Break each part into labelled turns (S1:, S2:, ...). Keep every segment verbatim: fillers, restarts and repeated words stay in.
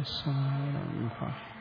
S1: സമാരംഭ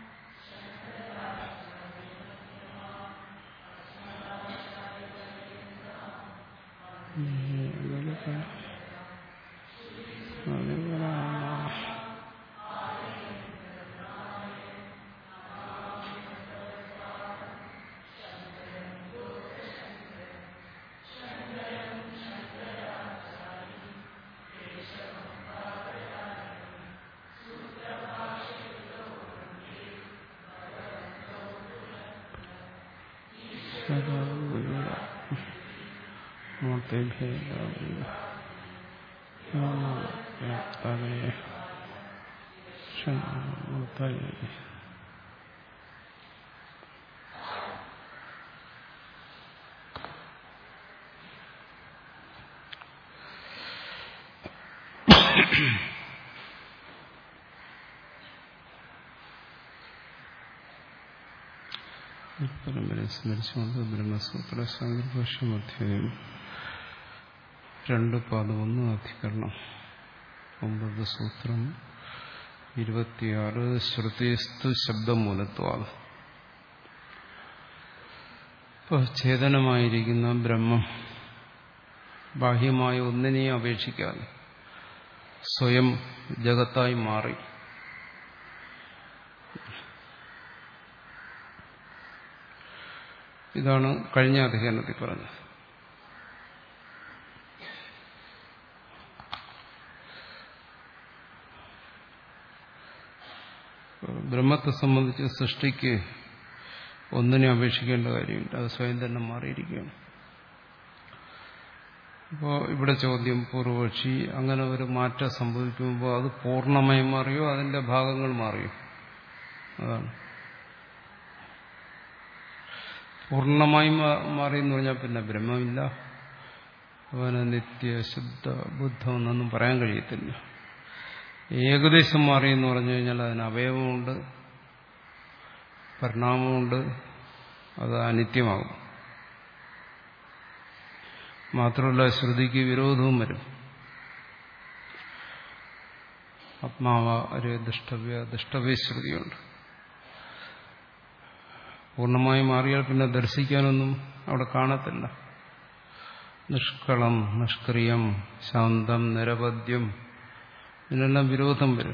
S1: പരമ്പരയെ സ്മരിച്ചുകൊണ്ട് ബ്രഹ്മസൂത്ര സംഘർഷം അധ്യായം രണ്ട് പതിനൊന്ന് അധികരണം ഒമ്പത് സൂത്രം ഇരുപത്തിയാറ് ശ്രുതിസ്തു ശബ്ദമൂലത്വാദ്. ഇപ്പോൾ ചേതനമായിരിക്കുന്ന ബ്രഹ്മം ബാഹ്യമായ ഒന്നിനെയും അപേക്ഷിക്കാതെ സ്വയം ജഗത്തായി മാറി. ഇതാണ് കഴിഞ്ഞ അധികരണത്തിൽ പറഞ്ഞത്. ബ്രഹ്മത്തെ സംബന്ധിച്ച് സൃഷ്ടിക്ക് ഒന്നിനെ അപേക്ഷിക്കേണ്ട കാര്യമില്ല, അത് സ്വയം തന്നെ മാറിയിരിക്കുകയാണ്. അപ്പോൾ ഇവിടെ ചോദ്യം, പൂർവപക്ഷി അങ്ങനെ ഒരു മാറ്റം സംഭവിക്കുമ്പോൾ അത് പൂർണ്ണമായി മാറിയോ അതിന്റെ ഭാഗങ്ങൾ മാറിയോ? അതാണ്. പൂർണ്ണമായി മാറിയെന്ന് പറഞ്ഞാൽ പിന്നെ ബ്രഹ്മമില്ല, അവന് നിത്യ ശുദ്ധ ബുദ്ധം എന്നൊന്നും പറയാൻ കഴിയത്തില്ല. ഏകദേശം മാറിയെന്ന് പറഞ്ഞു കഴിഞ്ഞാൽ അതിന് അവയവമുണ്ട്, പരിണാമമുണ്ട്, അത് അനിത്യമാകും. മാത്രമല്ല ശ്രുതിക്ക് വിരോധവും വരും. ആത്മാവ ഒരു ദുഷ്ടവ്യ ദുഷ്ടവ്യ ശ്രുതിയുണ്ട്. പൂർണ്ണമായി മാറിയാൽ പിന്നെ ദർശിക്കാനൊന്നും അവിടെ കാണത്തില്ല. നിഷ്കളം, നിഷ്ക്രിയം, ശാന്തം, നിരവധ്യം, ഇതിനെല്ലാം വിരോധം വരും.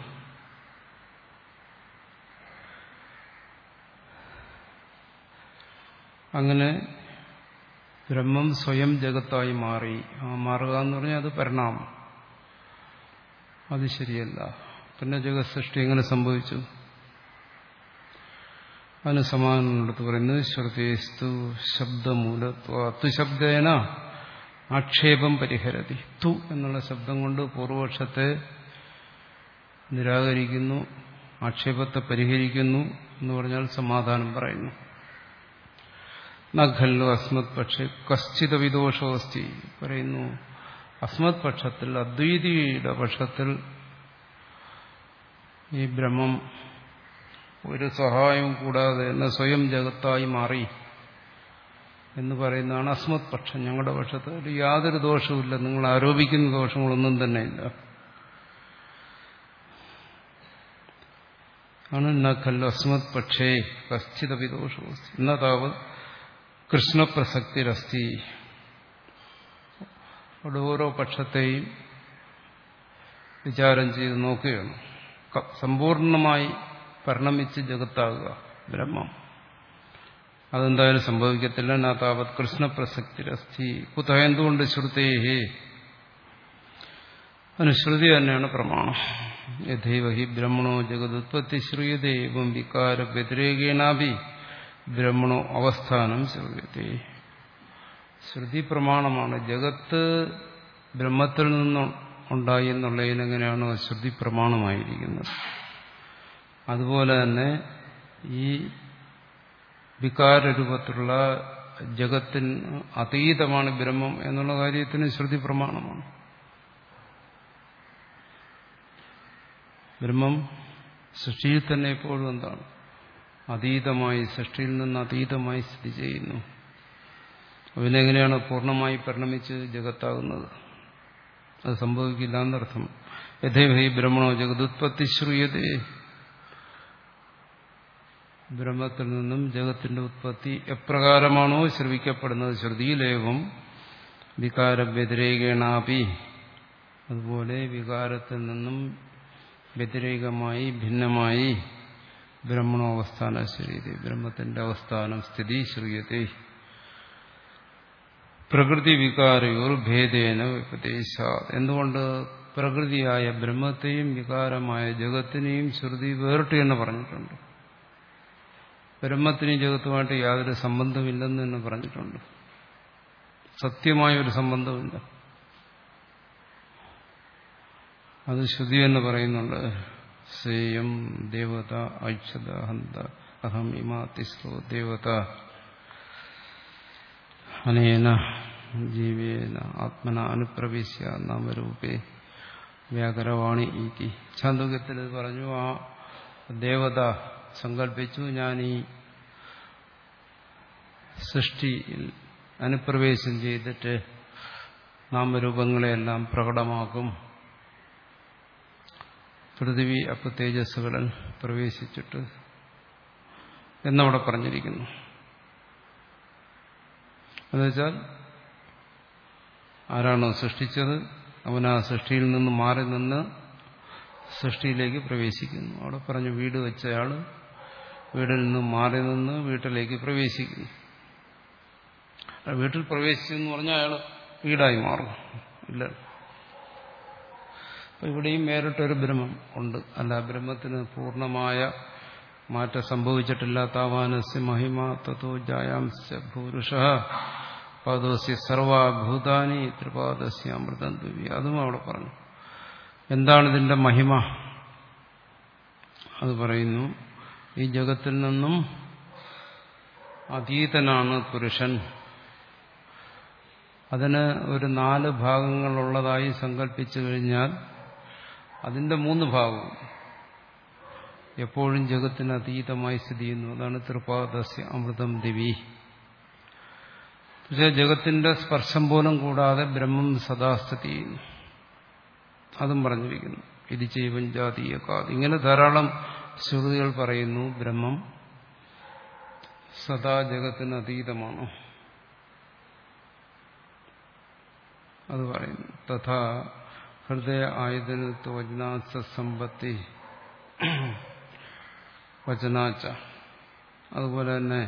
S1: അങ്ങനെ ബ്രഹ്മം സ്വയം ജഗത്തായി മാറി. ആ മാറുക എന്ന് പറഞ്ഞാൽ അത് പരിണാമം, അത് ശരിയല്ല. പിന്നെ ജഗത് സൃഷ്ടി എങ്ങനെ സംഭവിച്ചു? അതിന് സമാനം എടുത്ത് പറയുന്നത് ശ്രുതിസ്തു ശബ്ദമൂലത്വ തു ശബ്ദേന ആക്ഷേപം പരിഹരതി. തു എന്നുള്ള ശബ്ദം കൊണ്ട് പൂർവപക്ഷത്തെ നിരാകരിക്കുന്നു, ആക്ഷേപത്തെ പരിഹരിക്കുന്നു എന്ന് പറഞ്ഞാൽ സമാധാനം പറയുന്നു. നഖല്ലു അസ്മത് പക്ഷേ കശ്ചിത വിദോഷോസ്തി പറയുന്നു. അസ്മത് പക്ഷത്തിൽ, അദ്വൈതിയുടെ പക്ഷത്തിൽ ഈ ബ്രഹ്മം ഒരു സഹായവും കൂടാതെ തന്നെ സ്വയം ജഗത്തായി മാറി എന്ന് പറയുന്നതാണ് അസ്മത് പക്ഷം. ഞങ്ങളുടെ പക്ഷത്തിൽ യാതൊരു ദോഷവുമില്ല, നിങ്ങൾ ആരോപിക്കുന്ന ദോഷങ്ങളൊന്നും തന്നെ ഇല്ല. ആണ് നഖല്ലു അസ്മത് പക്ഷേ കശ്ചിതപി ദോഷോസ്തി എന്നതാവ് കൃഷ്ണപ്രസക്തിരസ്തി. അവിടെ ഓരോ പക്ഷത്തെയും വിചാരം ചെയ്ത് നോക്കുകയാണ്. സമ്പൂർണമായി പരിണമിച്ച് ജഗത്താകുക ബ്രഹ്മം, അതെന്തായാലും സംഭവിക്കത്തില്ല. നാതാവത് കൃഷ്ണപ്രസക്തിരസ്തി. കുത എന്തുകൊണ്ട്? ശ്രുതേഹേ, അനുശ്രുതി തന്നെയാണ് പ്രമാണം. യഥൈവ ഹി ബ്രഹ്മണോ ജഗതുത്പത്തി ശ്രൂയതേ എവം വികാര വ്യതിരേകേണാഭി ബ്രഹ്മണോ അവസ്ഥാനം ശ്രൂയതേ. ശ്രുതി പ്രമാണമാണ്. ജഗത്ത് ബ്രഹ്മത്തിൽ നിന്നും ഉണ്ടായി എന്നുള്ളതിനെങ്ങനെയാണോ ശ്രുതി പ്രമാണമായിരിക്കുന്നത്, അതുപോലെ തന്നെ ഈ വികാരരൂപത്തിലുള്ള ജഗത്തിന് അതീതമാണ് ബ്രഹ്മം എന്നുള്ള കാര്യത്തിന് ശ്രുതി പ്രമാണമാണ്. ബ്രഹ്മം സൃഷ്ടിയിൽ തന്നെ എപ്പോഴും എന്താണ്? അതീതമായി, സൃഷ്ടിയിൽ നിന്ന് അതീതമായി സ്ഥിതി ചെയ്യുന്നു. അവനെങ്ങനെയാണ് പൂർണ്ണമായി പരിണമിച്ച് ജഗത്താകുന്നത്? അത് സംഭവിക്കില്ല എന്നർത്ഥം. യഥൈവ ഹി ബ്രഹ്മണോ ജഗതുത്പത്തി ശ്രൂയതേ. ബ്രഹ്മത്തിൽ നിന്നും ജഗത്തിന്റെ ഉത്പത്തി എപ്രകാരമാണോ ശ്രവിക്കപ്പെടുന്നത് ശ്രുതിയിലേവം വികാര വ്യതിരേകേണാപി, അതുപോലെ വികാരത്തിൽ നിന്നും വ്യതിരേകമായി ഭിന്നമായി ബ്രഹ്മണോവസ്ഥാന ശ്രീതി, ബ്രഹ്മത്തിന്റെ അവസ്ഥാനം സ്ഥിതി ശ്രീയത്തെ. പ്രകൃതി വികാരയോർ ഭേദേന ഉപദേശ, എന്തുകൊണ്ട് പ്രകൃതിയായ ബ്രഹ്മത്തെയും വികാരമായ ജഗത്തിനെയും ശ്രുതി വേറിട്ട് തന്നെ പറഞ്ഞിട്ടുണ്ട്. ബ്രഹ്മത്തിനും ജഗത്തുമായിട്ട് യാതൊരു സംബന്ധമില്ലെന്ന് തന്നെ പറഞ്ഞിട്ടുണ്ട്. സത്യമായൊരു സംബന്ധമില്ല. അത് ശ്രുതി എന്ന് പറയുന്നുണ്ട്. സേയം ദേവത ഐക്ഷത ഹന്ത അഹം ഇമാ തിസ്രോ ദേവത അനേന ജീവേന ആത്മന അനുപ്രവിശ്യ നാമരൂപേ വ്യാകരവാണി ഈറ്റി. ഛാന്ദോഗ്യത്തിൽ ഇത് പറഞ്ഞു. ആ ദേവത സങ്കല്പിച്ചു, ഞാൻ ഈ സൃഷ്ടിയിൽ അനുപ്രവേശം ചെയ്തിട്ട് നാമരൂപങ്ങളെയെല്ലാം പ്രകടമാക്കും. പൃഥിവി അപ്പ തേജസ്സുകളിൽ പ്രവേശിച്ചിട്ട് എന്നവിടെ പറഞ്ഞിരിക്കുന്നു. എന്നുവെച്ചാൽ ആരാണോ സൃഷ്ടിച്ചത് അവൻ ആ സൃഷ്ടിയിൽ നിന്ന് മാറി നിന്ന് സൃഷ്ടിയിലേക്ക് പ്രവേശിക്കുന്നു. അവിടെ പറഞ്ഞു വീട് വെച്ചയാൾ വീടിൽ നിന്ന് മാറി നിന്ന് വീട്ടിലേക്ക് പ്രവേശിക്കുന്നു. വീട്ടിൽ പ്രവേശിച്ചു എന്ന് പറഞ്ഞാൽ അയാൾ വീടായി മാറും. ഇല്ല, അപ്പൊ ഇവിടെയും വേറിട്ടൊരു ബ്രഹ്മം ഉണ്ട്. അല്ല, ബ്രഹ്മത്തിന് പൂർണ്ണമായ മാറ്റം സംഭവിച്ചിട്ടില്ലാത്ത വാനസ്യ മഹിമ തതോ ജായാംസ്യ ഭൂരുഷ പാദോസ്യ സർവഭൂതാനി ത്രിപാദസ്യ അമൃതം ദിവ്യ, അതും അവിടെ പറഞ്ഞു. എന്താണ് ഇതിന്റെ മഹിമ? അത് പറയുന്നു, ഈ ജഗത്തിൽ നിന്നും അതീതനാണ് പുരുഷൻ. അതിന് ഒരു നാല് ഭാഗങ്ങളുള്ളതായി സങ്കല്പിച്ചു കഴിഞ്ഞാൽ അതിന്റെ മൂന്ന് ഭാഗവും എപ്പോഴും ജഗത്തിന് അതീതമായി സ്ഥിതി ചെയ്യുന്നു. അതാണ് ത്രിപാദസ്യ അമൃതം ദിവി. പക്ഷേ ജഗത്തിന്റെ സ്പർശം പോലും കൂടാതെ ബ്രഹ്മം സദാ സ്ഥിതി ചെയ്യുന്നു. അതും പറഞ്ഞിരിക്കുന്നു. ഇത് ചെയ്വൻ ജാതീയകാത്, ഇങ്ങനെ ധാരാളം ശ്രുതികൾ പറയുന്നു ബ്രഹ്മം സദാ ജഗത്തിന് അതീതമാണ്. അത് പറയുന്നു. തഥാ ഹൃദയ ആയതനത്വ വചനാച്ച സമ്പത്തി വചനാച്ച, അതുപോലെ തന്നെ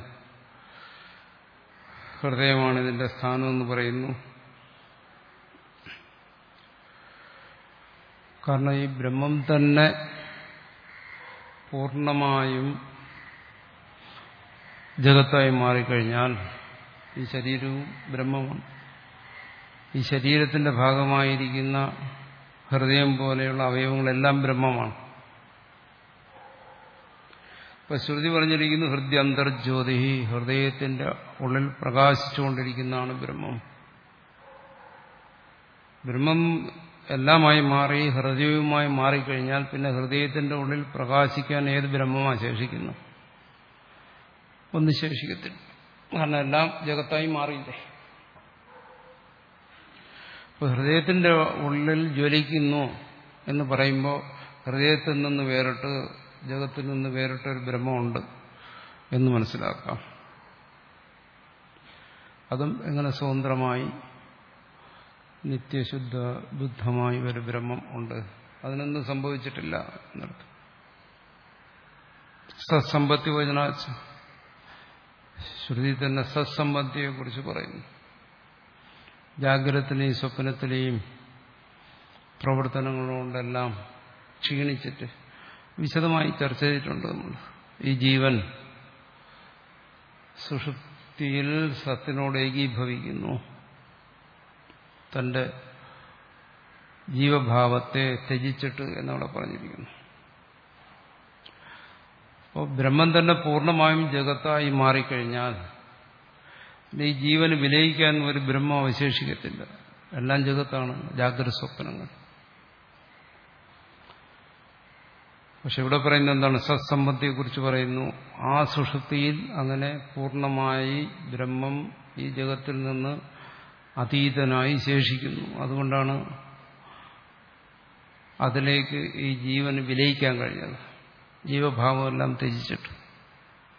S1: ഹൃദയമാണ് ഇതിന്റെ സ്ഥാനം എന്ന് പറയുന്നു. കാരണം ഈ ബ്രഹ്മം തന്നെ പൂർണ്ണമായും ജഗത്തായി മാറിക്കഴിഞ്ഞാൽ ഈ ശരീരവും ബ്രഹ്മമാണ്. ഈ ശരീരത്തിന്റെ ഭാഗമായിരിക്കുന്ന ഹൃദയം പോലെയുള്ള അവയവങ്ങളെല്ലാം ബ്രഹ്മമാണ്. ഇപ്പൊ ശ്രുതി പറഞ്ഞിരിക്കുന്നു ഹൃദ്യന്തർജ്യോതി, ഹൃദയത്തിന്റെ ഉള്ളിൽ പ്രകാശിച്ചുകൊണ്ടിരിക്കുന്നതാണ് ബ്രഹ്മം. ബ്രഹ്മം എല്ലാമായി മാറി ഹൃദയവുമായി മാറിക്കഴിഞ്ഞാൽ പിന്നെ ഹൃദയത്തിന്റെ ഉള്ളിൽ പ്രകാശിക്കാൻ ഏത് ബ്രഹ്മമാണ് ശേഷിക്കുന്നു? ഒന്നും ശേഷിക്കത്തില്ല. കാരണം എല്ലാം ജഗത്തായി മാറിയില്ലേ. ഇപ്പൊ ഹൃദയത്തിന്റെ ഉള്ളിൽ ജ്വലിക്കുന്നു എന്ന് പറയുമ്പോൾ ഹൃദയത്തിൽ നിന്ന് വേറിട്ട് ജഗത്തിൽ നിന്ന് വേറിട്ടൊരു ബ്രഹ്മമുണ്ട് എന്ന് മനസ്സിലാക്കാം. അതും എങ്ങനെ സ്വതന്ത്രമായി നിത്യശുദ്ധ ബുദ്ധമായി ഒരു ബ്രഹ്മം ഉണ്ട്, അതിനൊന്നും സംഭവിച്ചിട്ടില്ല എന്നർത്ഥം. സത്സമ്പത്തി വചനാച്ച, ശ്രുതി തന്നെ സത്സമ്പത്തിയെ കുറിച്ച് പറയുന്നു. ജാഗ്രതത്തിലെയും സ്വപ്നത്തിലെയും പ്രവർത്തനങ്ങളുകൊണ്ടെല്ലാം ക്ഷീണിച്ചിട്ട് വിശദമായി ചർച്ച ചെയ്തിട്ടുണ്ട് നമ്മൾ. ഈ ജീവൻ സുഷുപ്തിയിൽ സത്തിനോട് ഏകീഭവിക്കുന്നു, തന്റെ ജീവഭാവത്തെ ത്യജിച്ചിട്ട് എന്നവിടെ പറഞ്ഞിരിക്കുന്നു. അപ്പോൾ ബ്രഹ്മം തന്നെ പൂർണ്ണമായും ജഗത്തായി മാറിക്കഴിഞ്ഞാൽ ഈ ജീവന് വിലയിക്കാൻ ഒരു ബ്രഹ്മം അവശേഷിക്കത്തില്ല. എല്ലാം ജഗത്താണ്, ജാഗ്രത സ്വപ്നങ്ങൾ. പക്ഷെ ഇവിടെ പറയുന്നത് എന്താണ്? സത്സമ്പത്തിയെക്കുറിച്ച് പറയുന്നു. ആ സുഷുപ്തിയിൽ അങ്ങനെ പൂർണ്ണമായി ബ്രഹ്മം ഈ ജഗത്തിൽ നിന്ന് അതീതനായി ശേഷിക്കുന്നു. അതുകൊണ്ടാണ് അതിലേക്ക് ഈ ജീവന് വിലയിക്കാൻ കഴിഞ്ഞത്, ജീവഭാവമെല്ലാം ത്യജിച്ചിട്ട്.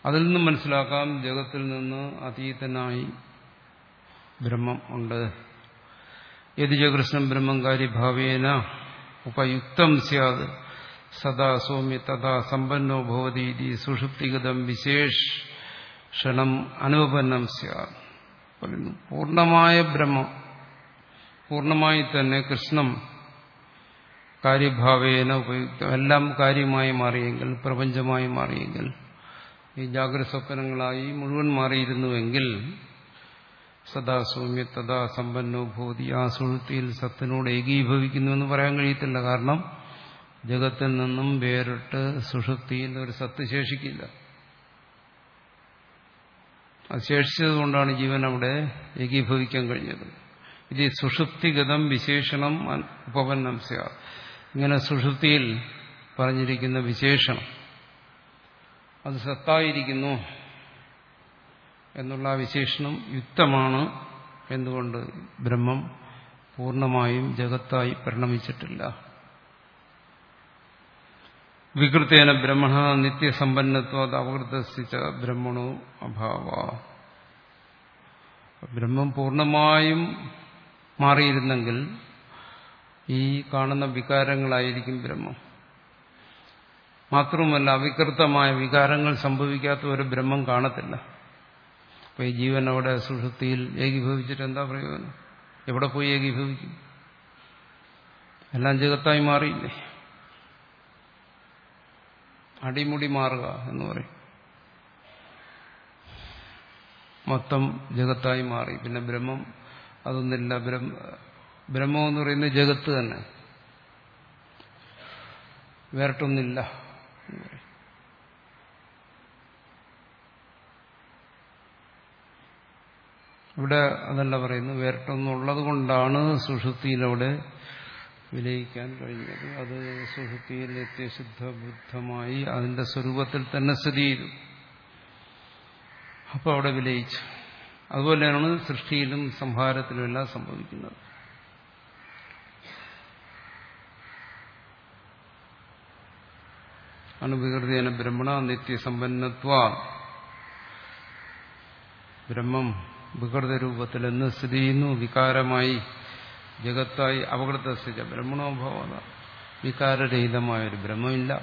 S1: അതിൽ നിന്നും മനസ്സിലാക്കാം ജഗത്തിൽ നിന്ന് അതീതനായി ബ്രഹ്മം ഉണ്ട്. യതി കൃഷ്ണൻ ബ്രഹ്മം കാര്യഭാവേന ഉപയുക്തം സ്യാത് സദാ സൗമ്യ തഥാ സമ്പന്നോ ഭവതി സുഷുപ്തിഗതം വിശേഷണം അനുപന്നം സ്യാത്. പറയുന്നു പൂർണ്ണമായ ബ്രഹ്മം, പൂർണ്ണമായി തന്നെ കൃഷ്ണം കാര്യഭാവേന ഉപയുക്തം, എല്ലാം കാര്യമായി മാറിയെങ്കിൽ, പ്രപഞ്ചമായി മാറിയെങ്കിൽ, ഈ ജാഗ്രത സ്വപ്നങ്ങളായി മുഴുവൻ മാറിയിരുന്നുവെങ്കിൽ സദാ സൗമ്യ തഥാ സമ്പന്നോ ഭൂതി, ആ സുഷുപ്തിയിൽ സത്തിനോട് ഏകീഭവിക്കുന്നു എന്ന് പറയാൻ കഴിയത്തില്ല. കാരണം ജഗത്തിൽ നിന്നും വേറിട്ട് സുഷുപ്തിയിൽ ഒരു സത്ത് ശേഷിക്കില്ല. അത് ശേഷിച്ചതുകൊണ്ടാണ് ജീവൻ അവിടെ ഏകീഭവിക്കാൻ കഴിഞ്ഞത്. ഇത് സുഷുപ്തിഗതം വിശേഷണം ഉപപന്നം സ്യാത്. ഇങ്ങനെ സുഷുപ്തിയിൽ പറഞ്ഞിരിക്കുന്ന വിശേഷണം അത് സത്തായിരിക്കുന്നു എന്നുള്ള ആ വിശേഷണം യുക്തമാണ്. എന്തുകൊണ്ട്? ബ്രഹ്മം പൂർണ്ണമായും ജഗത്തായി പരിണമിച്ചിട്ടില്ല. വികൃതേന ബ്രഹ്മണ നിത്യസമ്പന്നത്വാത് അപകൃതസ്ഥിച്ച ബ്രഹ്മണോ അഭാവ. ബ്രഹ്മം പൂർണ്ണമായും മാറിയിരുന്നെങ്കിൽ ഈ കാണുന്ന വികാരങ്ങളായിരിക്കും ബ്രഹ്മം. മാത്രവുമല്ല, അവികൃതമായ വികാരങ്ങൾ സംഭവിക്കാത്ത ഒരു ബ്രഹ്മം കാണത്തില്ല. അപ്പൊ ഈ ജീവൻ അവിടെ സുഷുപ്തിയിൽ ഏകീഭവിച്ചിട്ട് എന്താ പ്രയോജനം? എവിടെ പോയി ഏകീഭവിക്കും? എല്ലാം ജഗത്തായി മാറിയില്ലേ? അടിമുടി മാറുക എന്ന് പറയും. മൊത്തം ജഗത്തായി മാറി. പിന്നെ ബ്രഹ്മം അതൊന്നില്ല. ബ്രഹ്മം എന്ന് പറയുന്നത് ജഗത്ത് തന്നെ, വേറിട്ടൊന്നില്ല എന്ന് പറയും. ഇവിടെ അതല്ല പറയുന്നു, വേറിട്ടൊന്നുള്ളത് കൊണ്ടാണ് സുഷുപ്തിയിലവിടെ വിലയിക്കാൻ കഴിഞ്ഞത്. അത് സുഷുപ്തിയിൽ നിത്യശുദ്ധ ബുദ്ധമായി അതിന്റെ സ്വരൂപത്തിൽ തന്നെ സ്ഥിതി ചെയ്തു. അപ്പോൾ അവിടെ വിലയിച്ചു. അതുപോലെയാണ് സൃഷ്ടിയിലും സംഹാരത്തിലും എല്ലാം സംഭവിക്കുന്നത്. അനുവികൃതേന ബ്രഹ്മണ നിത്യസമ്പന്നത്വ. ബ്രഹ്മം വികൃത രൂപത്തിൽ എന്ന് സ്ഥിതി ചെയ്യുന്നു. വികാരമായി ജഗത്തായി അപകൃതസ്ഥിച്ച ബ്രഹ്മണോഭവത, വികാരരഹിതമായൊരു ബ്രഹ്മമില്ല.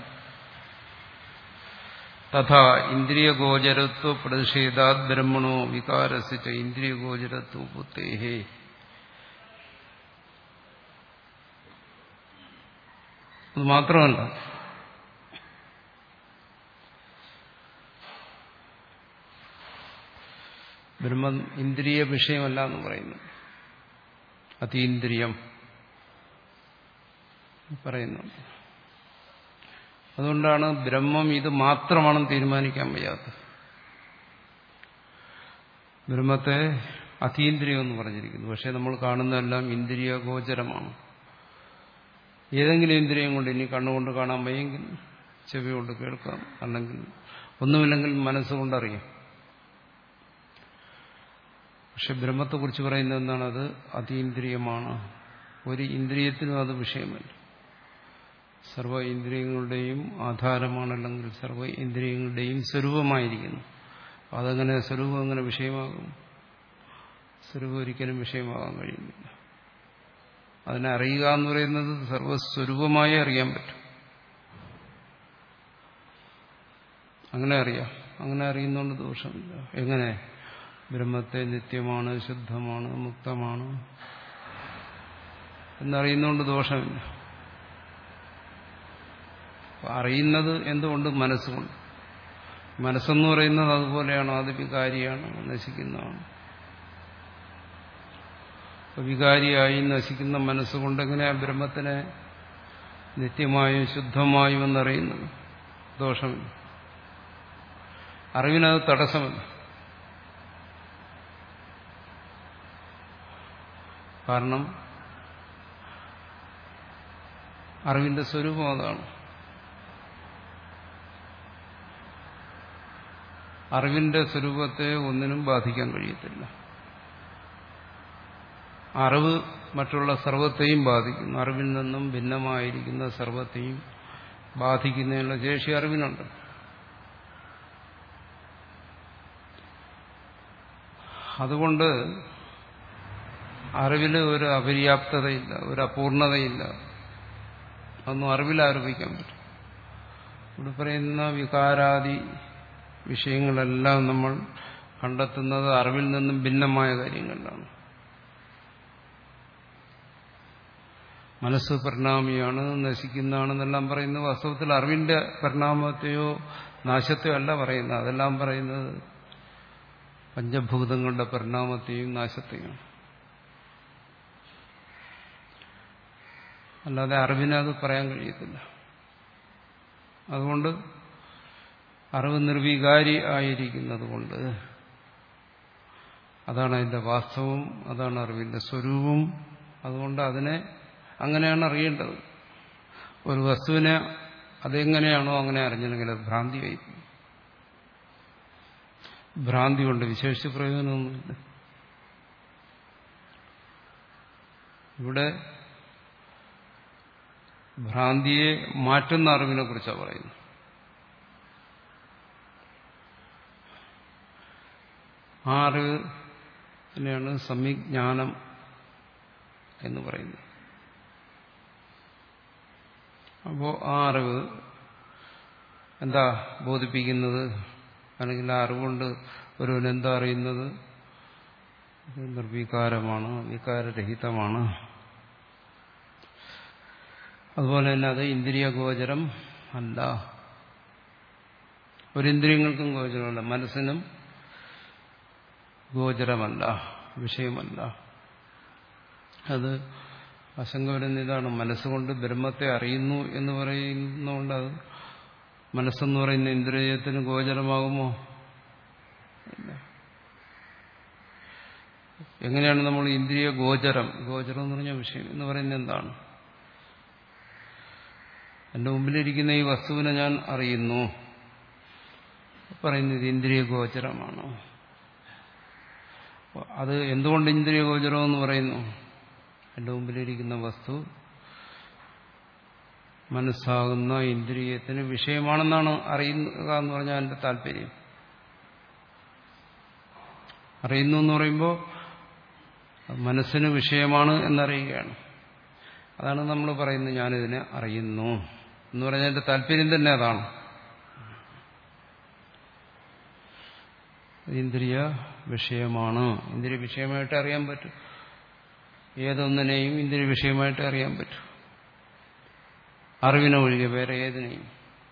S1: തഥാ ഇന്ദ്രിയഗോചരത്വ പ്രതിഷേധാത് ബ്രഹ്മണോ വികാരസിച്ച ഇന്ദ്രിയഗോചരത്വ പുത്തേഹേ. അത് മാത്രമല്ല, ബ്രഹ്മം ഇന്ദ്രിയ വിഷയമല്ല എന്ന് പറയുന്നു. അതീന്ദ്രിയം പറയുന്നുണ്ട്. അതുകൊണ്ടാണ് ബ്രഹ്മം ഇത് മാത്രമാണെന്ന് തീരുമാനിക്കാൻ വയ്യാത്തത്. ബ്രഹ്മത്തെ അതീന്ദ്രിയം എന്ന് പറഞ്ഞിരിക്കുന്നു. പക്ഷെ നമ്മൾ കാണുന്നതെല്ലാം ഇന്ദ്രിയ ഗോചരമാണ്. ഏതെങ്കിലും ഇന്ദ്രിയം കൊണ്ട്, ഇനി കണ്ണുകൊണ്ട് കാണാൻ വയ്യെങ്കിൽ ചെവി കൊണ്ട് കേൾക്കാം, അല്ലെങ്കിൽ ഒന്നുമില്ലെങ്കിൽ മനസ്സുകൊണ്ടറിയാം. പക്ഷെ ബ്രഹ്മത്തെക്കുറിച്ച് പറയുന്നത് എന്താണ്? അത് അതീന്ദ്രിയമാണ്. ഒരു ഇന്ദ്രിയത്തിനും അത് വിഷയമല്ല. സർവ്വ ഇന്ദ്രിയങ്ങളുടെയും ആധാരമാണ്, അല്ലെങ്കിൽ സർവ്വ ഇന്ദ്രിയങ്ങളുടെയും സ്വരൂപമായിരിക്കുന്നു. അതങ്ങനെ സ്വരൂപം എങ്ങനെ വിഷയമാകും? സ്വരൂപം ഒരിക്കലും വിഷയമാകാൻ കഴിയുന്നില്ല. അതിനെ അറിയുക എന്ന് പറയുന്നത് സർവസ്വരൂപമായി അറിയാൻ പറ്റും. അങ്ങനെ അറിയാം. അങ്ങനെ അറിയുന്നതുകൊണ്ട് ദോഷമില്ല. എങ്ങനെ? ബ്രഹ്മത്തെ നിത്യമാണ്, ശുദ്ധമാണ്, മുക്തമാണ് എന്നറിയുന്നതുകൊണ്ട് ദോഷമില്ല. അറിയുന്നത് എന്തുകൊണ്ട്? മനസ്സുകൊണ്ട്. മനസ്സെന്ന് പറയുന്നത് അതുപോലെയാണ്, അത് വികാരിയാണ്, നശിക്കുന്നതാണ്. വികാരിയായി നശിക്കുന്ന മനസ്സുകൊണ്ട് എങ്ങനെയാ ബ്രഹ്മത്തിനെ നിത്യമായും ശുദ്ധമായും എന്നറിയുന്നത്? ദോഷമില്ല. അറിവിനത് തടസ്സമല്ല. കാരണം അറിവിന്റെ സ്വരൂപം അതാണ്. അറിവിന്റെ സ്വരൂപത്തെ ഒന്നിനും ബാധിക്കാൻ കഴിയത്തില്ല. അറിവ് മറ്റുള്ള സർവത്തെയും ബാധിക്കുന്നു. അറിവിൽ നിന്നും ഭിന്നമായിരിക്കുന്ന സർവത്തെയും ബാധിക്കുന്നതിനുള്ള ശേഷി അറിവിനുണ്ട്. അതുകൊണ്ട് അറിവിൽ ഒരു അപര്യാപ്തതയില്ല, ഒരു അപൂർണതയില്ല. അതൊന്നും അറിവിൽ ആരോപിക്കാൻ പറ്റും. ഇവിടെ പറയുന്ന വികാരാദി വിഷയങ്ങളെല്ലാം നമ്മൾ കണ്ടെത്തുന്നത് അറിവിൽ നിന്നും ഭിന്നമായ കാര്യങ്ങളിലാണ്. മനസ്സ് പരിണാമിയാണ്, നശിക്കുന്നതാണെന്നെല്ലാം പറയുന്നത് വാസ്തവത്തിൽ അറിവിന്റെ പരിണാമത്തെയോ നാശത്തെയോ അല്ല പറയുന്നത്. അതെല്ലാം പറയുന്നത് പഞ്ചഭൂതങ്ങളുടെ പരിണാമത്തെയും നാശത്തെയും. അല്ലാതെ അറിവിനെ അത് പറയാൻ കഴിയത്തില്ല. അതുകൊണ്ട് അറിവ് നിർവികാരി ആയിരിക്കുന്നത് കൊണ്ട് അതാണ് അതിന്റെ വാസ്തവം, അതാണ് അറിവിന്റെ സ്വരൂപം. അതുകൊണ്ട് അതിനെ അങ്ങനെയാണ് അറിയേണ്ടത്. ഒരു വസ്തുവിനെ അതെങ്ങനെയാണോ അങ്ങനെ അറിഞ്ഞില്ലെങ്കിൽ അത് ഭ്രാന്തിയായി. ഭ്രാന്തി കൊണ്ട് വിശേഷിച്ച് പ്രയോജനമൊന്നുമില്ല. ഇവിടെ ഭ്രാന്തിയെ മാറ്റുന്ന അറിവിനെ കുറിച്ചാണ് പറയുന്നത്. ആ അറിവിനെയാണ് സംവിജ്ഞാനം എന്ന് പറയുന്നത്. അപ്പോൾ ആ അറിവ് എന്താ ബോധിപ്പിക്കുന്നത്? അല്ലെങ്കിൽ ആ അറിവുകൊണ്ട് ഒരുവൻ എന്താ അറിയുന്നത്? നിർവികാരമാണ്, വികാരരഹിതമാണ്. അതുപോലെ തന്നെ അത് ഇന്ദ്രിയ ഗോചരം അല്ല. ഒരിന്ദ്രിയങ്ങൾക്കും ഗോചരമല്ല, മനസ്സിനും ഗോചരമല്ല, വിഷയമല്ല. അത് ആശങ്ക വരുന്ന ഇതാണ്. മനസ്സുകൊണ്ട് ബ്രഹ്മത്തെ അറിയുന്നു എന്ന് പറയുന്നതുകൊണ്ട് അത് മനസ്സെന്ന് പറയുന്ന ഇന്ദ്രിയത്തിന് ഗോചരമാകുമോ? എങ്ങനെയാണ് നമ്മൾ ഇന്ദ്രിയ ഗോചരം, ഗോചരം എന്ന് പറഞ്ഞ വിഷയം എന്ന് പറയുന്നത് എന്താണ്? എന്റെ മുമ്പിലിരിക്കുന്ന ഈ വസ്തുവിനെ ഞാൻ അറിയുന്നു, പറയുന്നത് ഇന്ദ്രിയ ഗോചരമാണ്. അത് എന്തുകൊണ്ട് ഇന്ദ്രിയ ഗോചരം എന്ന് പറയുന്നു? എന്റെ മുമ്പിലിരിക്കുന്ന വസ്തു മനസ്സാകുന്ന ഇന്ദ്രിയത്തിന് വിഷയമാണെന്നാണ് അറിയുക എന്ന് പറഞ്ഞാൽ എന്റെ താല്പര്യം. അറിയുന്നു എന്ന് പറയുമ്പോൾ മനസ്സിന് വിഷയമാണ് എന്നറിയുകയാണ്. അതാണ് നമ്മൾ പറയുന്നത് ഞാനിതിനെ അറിയുന്നു എന്ന് പറഞ്ഞാൽ എന്റെ താല്പര്യം തന്നെ അതാണ്. ഇന്ദ്രിയ വിഷയമാണ്. ഇന്ദ്രിയ വിഷയമായിട്ട് അറിയാൻ പറ്റും. ഏതൊന്നിനെയും ഇന്ദ്രിയ വിഷയമായിട്ട് അറിയാൻ പറ്റും, അറിവിനെ ഒഴികെ വേറെ ഏതിനെയും.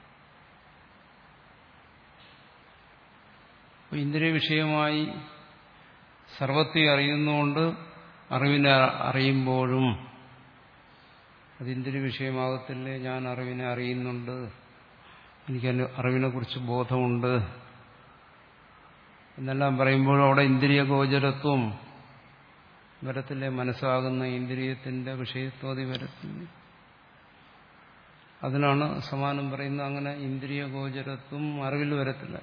S1: ഇന്ദ്രിയ വിഷയമായി സർവത്തെ അറിയുന്നതുകൊണ്ട് അറിവിനെ അറിയുമ്പോഴും അത് ഇന്ദ്രിയ വിഷയമാകത്തില്ലേ? ഞാൻ അറിവിനെ അറിയുന്നുണ്ട്, എനിക്ക് അറിവിനെ കുറിച്ച് ബോധമുണ്ട് എന്നെല്ലാം പറയുമ്പോഴും അവിടെ ഇന്ദ്രിയ ഗോചരത്വം വരത്തില്ലേ? മനസ്സാകുന്ന ഇന്ദ്രിയത്തിന്റെ വിഷയത്വതി വരത്തില്ല. അതിനാണ് സമാനം പറയുന്നത്. അങ്ങനെ ഇന്ദ്രിയ ഗോചരത്വം അറിവിൽ വരത്തില്ല.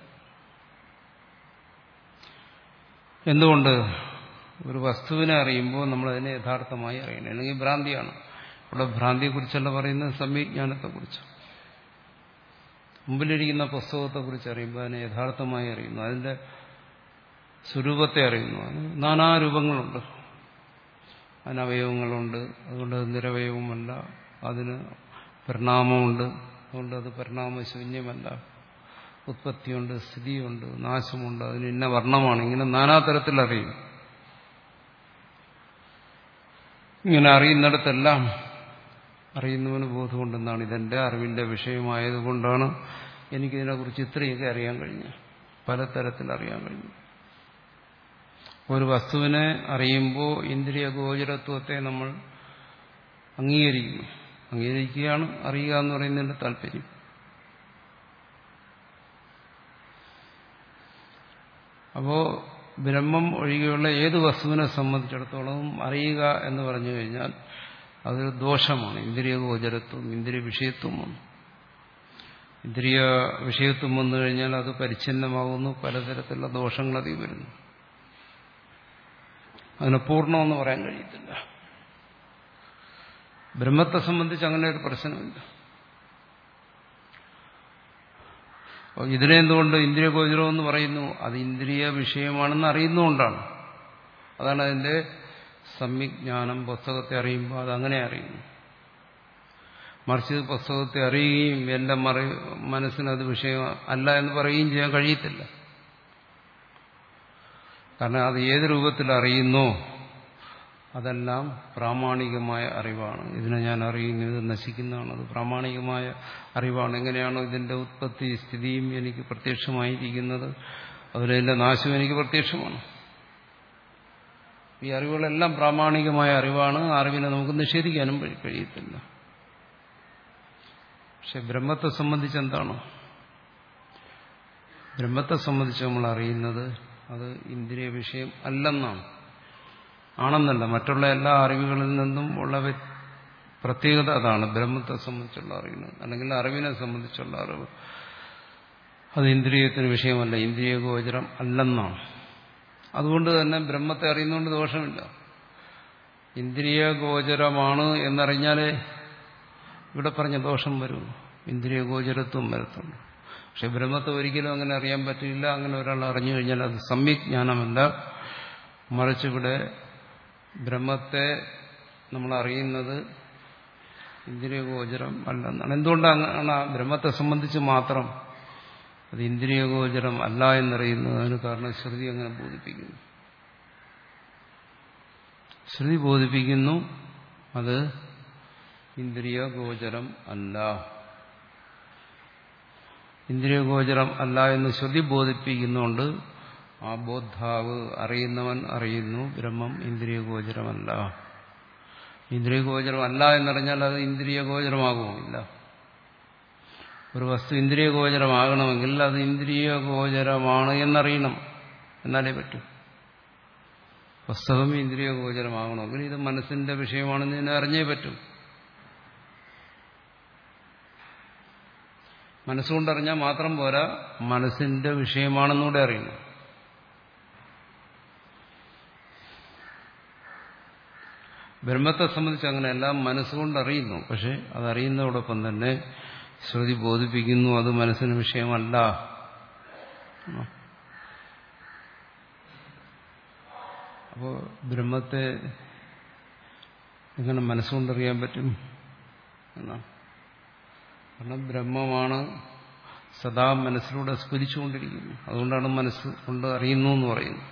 S1: എന്തുകൊണ്ട്? ഒരു വസ്തുവിനെ അറിയുമ്പോൾ നമ്മളതിനെ യഥാർത്ഥമായി അറിയണം, അല്ലെങ്കിൽ ഭ്രാന്തിയാണ്. ഇവിടെ ഭ്രാന്തിയെക്കുറിച്ചല്ല പറയുന്നത്, സംവിജ്ഞാനത്തെക്കുറിച്ച്. മുമ്പിലിരിക്കുന്ന പുസ്തകത്തെക്കുറിച്ച് അറിയുമ്പോൾ അതിനെ യഥാർത്ഥമായി അറിയുന്നു, അതിന്റെ സ്വരൂപത്തെ അറിയുന്നു. അതിന് നാനാരൂപങ്ങളുണ്ട്, അതിന് അവയവങ്ങളുണ്ട്, അതുകൊണ്ട് അത് നിരവയവുമല്ല. അതിന് പരിണാമമുണ്ട്, അതുകൊണ്ട് അത് പരിണാമശൂന്യമല്ല. ഉത്പത്തിയുണ്ട്, സ്ഥിതിയുണ്ട്, നാശമുണ്ട്, അതിന് ഇന്ന വർണ്ണമാണ്. ഇങ്ങനെ നാനാതരത്തിൽ അറിയും. ഇങ്ങനെ അറിയുന്നിടത്തെല്ലാം അറിയുന്നവന് ബോധമുണ്ടെന്നാണ്. ഇതെന്റെ അറിവിന്റെ വിഷയമായതുകൊണ്ടാണ് എനിക്കിതിനെക്കുറിച്ച് ഇത്രയൊക്കെ അറിയാൻ കഴിഞ്ഞു, പലതരത്തിൽ അറിയാൻ കഴിഞ്ഞു. ഒരു വസ്തുവിനെ അറിയുമ്പോൾ ഇന്ദ്രിയ ഗോചരത്വത്തെ നമ്മൾ അംഗീകരിക്കുന്നു. അംഗീകരിക്കുകയാണ് അറിയുക എന്ന് പറയുന്നതിന്റെ താല്പര്യം. അപ്പോ ബ്രഹ്മം ഒഴികെയുള്ള ഏത് വസ്തുവിനെ സംബന്ധിച്ചിടത്തോളം അറിയുക എന്ന് പറഞ്ഞു കഴിഞ്ഞാൽ അതൊരു ദോഷമാണ്. ഇന്ദ്രിയ ഗോചരത്വം, ഇന്ദ്രിയ വിഷയത്വം വന്നു. ഇന്ദ്രിയ വിഷയത്വം വന്നു കഴിഞ്ഞാൽ അത് പരിച്ഛിന്നമാകുന്നു, പലതരത്തിലുള്ള ദോഷങ്ങൾ അതിൽ വരുന്നു. അതിനെ പൂർണ്ണമെന്ന് പറയാൻ കഴിയത്തില്ല. ബ്രഹ്മത്തെ സംബന്ധിച്ച് അങ്ങനെ ഒരു പ്രശ്നമില്ല. ഇതിനെ എന്തുകൊണ്ട് ഇന്ദ്രിയ ഗോചരം എന്ന് പറയുന്നു? അത് ഇന്ദ്രിയ വിഷയമാണെന്ന് അറിയുന്നുകൊണ്ടാണ്. അതാണ് അതിന്റെ സമ്യജ്ഞാനം. പുസ്തകത്തെ അറിയുമ്പോൾ അതങ്ങനെ അറിയുന്നു. മറിച്ച് പുസ്തകത്തെ അറിയുകയും എന്റെ മറി മനസ്സിനത് വിഷയം അല്ല എന്ന് പറയുകയും ചെയ്യാൻ കഴിയത്തില്ല. കാരണം അത് ഏത് രൂപത്തിൽ അറിയുന്നോ അതെല്ലാം പ്രാമാണികമായ അറിവാണ്. ഇതിനെ ഞാൻ അറിയുന്നു, ഇത് നശിക്കുന്നതാണ്, അത് പ്രാമാണികമായ അറിവാണ്. എങ്ങനെയാണോ ഇതിന്റെ ഉത്പത്തി സ്ഥിതിയും എനിക്ക് പ്രത്യക്ഷമായിരിക്കുന്നത്, അതിലെ നാശം എനിക്ക് പ്രത്യക്ഷമാണ്. ഈ അറിവുകളെല്ലാം പ്രാമാണികമായ അറിവാണ്. അറിവിനെ നമുക്ക് നിഷേധിക്കാനും കഴിയത്തില്ല. പക്ഷെ ബ്രഹ്മത്തെ സംബന്ധിച്ച് എന്താണ്? ബ്രഹ്മത്തെ സംബന്ധിച്ച് നമ്മൾ അറിയുന്നത് അത് ഇന്ദ്രിയ വിഷയം അല്ലെന്നാണ്. ആണെന്നല്ല, മറ്റുള്ള എല്ലാ അറിവുകളിൽ നിന്നും ഉള്ള പ്രത്യേകത അതാണ്. ബ്രഹ്മത്തെ സംബന്ധിച്ചുള്ള അറിവ് അല്ലെങ്കിൽ അറിവിനെ സംബന്ധിച്ചുള്ള അറിവ് അത് ഇന്ദ്രിയത്തിന് വിഷയമല്ല, ഇന്ദ്രിയ ഗോചരം അല്ലെന്നാണ്. അതുകൊണ്ട് തന്നെ ബ്രഹ്മത്തെ അറിയുന്നതുകൊണ്ട് ദോഷമില്ല. ഇന്ദ്രിയ ഗോചരമാണ് എന്നറിഞ്ഞാലേ ഇവിടെ പറഞ്ഞ ദോഷം വരുള്ളൂ, ഇന്ദ്രിയ ഗോചരത്വം വരത്തുള്ളൂ. പക്ഷെ ബ്രഹ്മത്തെ ഒരിക്കലും അങ്ങനെ അറിയാൻ പറ്റില്ല. അങ്ങനെ ഒരാൾ അറിഞ്ഞു കഴിഞ്ഞാൽ അത് സമ്യജ്ഞാനമല്ല, മറിച്ച് ഇവിടെ ബ്രഹ്മത്തെ നമ്മൾ അറിയുന്നത് ഇന്ദ്രിയ ഗോചരം അല്ലെന്നാണ്. എന്തുകൊണ്ടാണ് ബ്രഹ്മത്തെ സംബന്ധിച്ച് മാത്രം അത് ഇന്ദ്രിയ ഗോചരം അല്ല എന്നറിയുന്നത്? അതിന് കാരണം ശ്രുതി അങ്ങനെ ബോധിപ്പിക്കുന്നു. ശ്രുതി ബോധിപ്പിക്കുന്നു അത് ഇന്ദ്രിയ ഗോചരം അല്ല. ഇന്ദ്രിയ ഗോചരം അല്ല എന്ന് ശ്രുതി ബോധിപ്പിക്കുന്നുണ്ട്. ആ ബോദ്ധാവ് അറിയുന്നവൻ അറിയുന്നു ബ്രഹ്മം ഇന്ദ്രിയ ഗോചരമല്ല. ഇന്ദ്രിയ ഗോചരം അല്ല എന്നറിഞ്ഞാൽ അത് ഇന്ദ്രിയ ഗോചരമാകുമോ? ഇല്ല. ഒരു വസ്തു ഇന്ദ്രിയ ഗോചരമാകണമെങ്കിൽ അത് ഇന്ദ്രിയ ഗോചരമാണ് എന്നറിയണം, എന്നാലേ പറ്റൂ. പുസ്തകം ഇന്ദ്രിയ ഗോചരമാകണമെങ്കിൽ ഇത് മനസ്സിന്റെ വിഷയമാണെന്ന് ഇതിനെ അറിഞ്ഞേ പറ്റും. മനസ്സുകൊണ്ടറിഞ്ഞാൽ മാത്രം പോരാ, മനസ്സിന്റെ വിഷയമാണെന്നൂടെ അറിയണം. ബ്രഹ്മത്തെ സംബന്ധിച്ച് അങ്ങനെയല്ല, മനസ്സുകൊണ്ടറിയുന്നു. പക്ഷെ അതറിയുന്നതോടൊപ്പം തന്നെ ശ്രുതി ബോധിപ്പിക്കുന്നു അത് മനസ്സിന് വിഷയമല്ല. അപ്പോ ബ്രഹ്മത്തെ എങ്ങനെ മനസ്സുകൊണ്ടറിയാൻ പറ്റും എന്നാണ്. കാരണം ബ്രഹ്മമാണ് സദാ മനസ്സിലൂടെ സ്ഫുരിച്ചുകൊണ്ടിരിക്കുന്നത്. അതുകൊണ്ടാണ് മനസ്സ് കൊണ്ട് അറിയുന്നു എന്ന് പറയുന്നത്.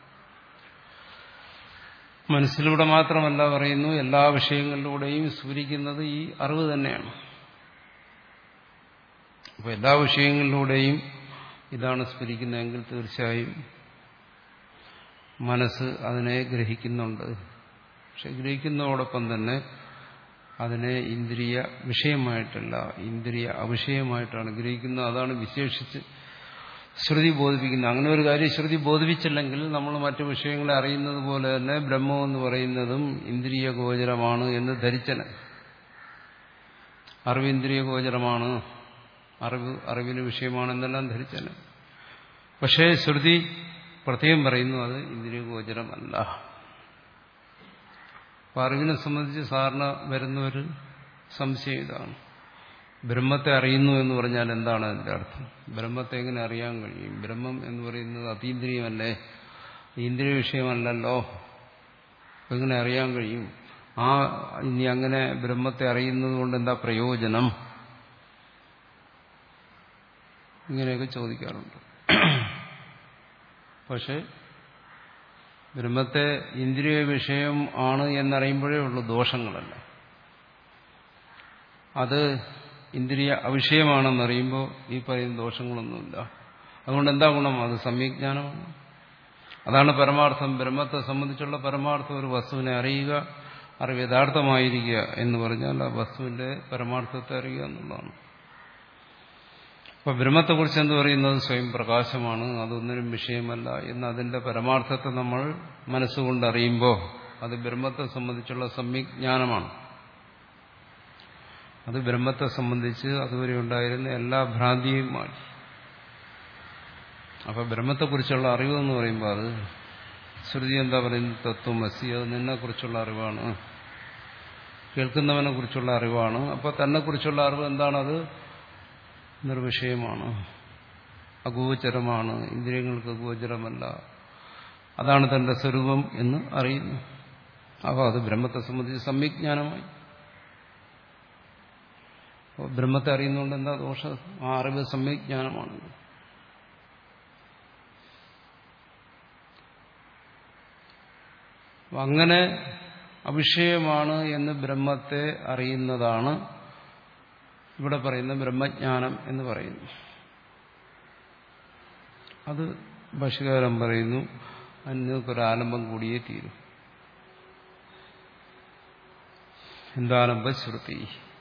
S1: മനസ്സിലൂടെ മാത്രമല്ല പറയുന്നു, എല്ലാ വിഷയങ്ങളിലൂടെയും സ്ഫുരിക്കുന്നത് ഈ അറിവ് തന്നെയാണ്. അപ്പോൾ എല്ലാ വിഷയങ്ങളിലൂടെയും ഇതാണ് സ്ഫുരിക്കുന്നതെങ്കിൽ തീർച്ചയായും മനസ്സ് അതിനെ ഗ്രഹിക്കുന്നുണ്ട്. പക്ഷെ ഗ്രഹിക്കുന്നതോടൊപ്പം തന്നെ അതിനെ ഇന്ദ്രിയ വിഷയമായിട്ടല്ല, ഇന്ദ്രിയ അവിഷയമായിട്ടാണ് ഗ്രഹിക്കുന്നത്. അതാണ് വിശേഷിച്ച് ശ്രുതി ബോധിപ്പിക്കുന്നത്. അങ്ങനെ ഒരു കാര്യം ശ്രുതി ബോധിപ്പിച്ചില്ലെങ്കിൽ നമ്മൾ മറ്റു വിഷയങ്ങളെ അറിയുന്നത് പോലെ തന്നെ ബ്രഹ്മം എന്ന് പറയുന്നതും ഇന്ദ്രിയ ഗോചരമാണ് എന്ന് ധരിച്ചന്. അറിവ് ഇന്ദ്രിയ ഗോചരമാണ്, അറിവ് അറിവിന് വിഷയമാണെന്നെല്ലാം ധരിച്ചന്. പക്ഷേ ശ്രുതി പ്രത്യേകം പറയുന്നു അത് ഇന്ദ്രിയ ഗോചരമല്ല. അപ്പൊ അറിവിനെ സംബന്ധിച്ച് സാധാരണ വരുന്ന ഒരു സംശയം ഇതാണ്: ബ്രഹ്മത്തെ അറിയുന്നു എന്ന് പറഞ്ഞാൽ എന്താണ് അതിന്റെ അർത്ഥം? ബ്രഹ്മത്തെ എങ്ങനെ അറിയാൻ കഴിയും? ബ്രഹ്മം എന്ന് പറയുന്നത് അതീന്ദ്രിയമല്ലേ, ഇന്ദ്രിയ വിഷയമല്ലല്ലോ, എങ്ങനെ അറിയാൻ കഴിയും? ആ ഇനി അങ്ങനെ ബ്രഹ്മത്തെ അറിയുന്നത് കൊണ്ട് എന്താ പ്രയോജനം? ഇങ്ങനെയൊക്കെ ചോദിക്കാറുണ്ട്. പക്ഷെ ബ്രഹ്മത്തെ ഇന്ദ്രിയ വിഷയം ആണ് എന്നറിയുമ്പോഴേ ഉള്ളൂ ദോഷങ്ങളല്ല. അത് ഇന്ദ്രിയ അവിഷയമാണെന്നറിയുമ്പോൾ ഈ പറയുന്ന ദോഷങ്ങളൊന്നുമില്ല. അതുകൊണ്ട് എന്താ ഗുണം? അത് സമ്യജ്ഞാനമാണ്. അതാണ് പരമാർത്ഥം. ബ്രഹ്മത്തെ സംബന്ധിച്ചുള്ള പരമാർത്ഥം ഒരു വസ്തുവിനെ അറിയുക, അറിവ് യഥാർത്ഥമായിരിക്കുക എന്ന് പറഞ്ഞാൽ ആ വസ്തുവിന്റെ പരമാർത്ഥത്തെ അറിയുക എന്നുള്ളതാണ്. അപ്പൊ ബ്രഹ്മത്തെക്കുറിച്ച് എന്ത് പറയുന്നത്? സ്വയം പ്രകാശമാണ്, അതൊന്നിനും വിഷയമല്ല എന്ന് അതിന്റെ പരമാർത്ഥത്തെ നമ്മൾ മനസ്സുകൊണ്ട് അറിയുമ്പോൾ അത് ബ്രഹ്മത്തെ സംബന്ധിച്ചുള്ള സമ്യജ്ഞാനമാണ്. അത് ബ്രഹ്മത്തെ സംബന്ധിച്ച് അതുവരെ ഉണ്ടായിരുന്ന എല്ലാ ഭ്രാന്തിയും മാറ്റി. അപ്പൊ ബ്രഹ്മത്തെക്കുറിച്ചുള്ള അറിവ് എന്ന് പറയുമ്പോൾ അത് ശ്രുതി എന്താ പറയുന്നത്? തത്വമസി, അത് നിന്നെക്കുറിച്ചുള്ള അറിവാണ്, കേൾക്കുന്നവനെ കുറിച്ചുള്ള അറിവാണ്. അപ്പൊ തന്നെക്കുറിച്ചുള്ള അറിവ് എന്താണത്? നിർവിഷയമാണ്, അഗോചരമാണ്, ഇന്ദ്രിയങ്ങൾക്ക് ഗോചരമല്ല അതാണ് തന്റെ സ്വരൂപം എന്ന് അറിയുന്നു. അപ്പോൾ അത് ബ്രഹ്മത്തെ സംബന്ധിച്ച് സമ്യജ്ഞാനമായി. അപ്പോൾ ബ്രഹ്മത്തെ അറിയുന്നതുകൊണ്ട് എന്താ ദോഷം? ആ അറിവ് സമ്യജ്ഞാനമാണ്. അങ്ങനെ അവിഷയമാണ് എന്ന് ബ്രഹ്മത്തെ അറിയുന്നതാണ് ഇവിടെ പറയുന്ന ബ്രഹ്മജ്ഞാനം എന്ന് പറയുന്നു. അത് ഭാഷ്യകാരൻ പറയുന്നു അന്യക്കൊരാലംബം കൂടിയേ തീരും. എന്താലംബ ശ്രുതി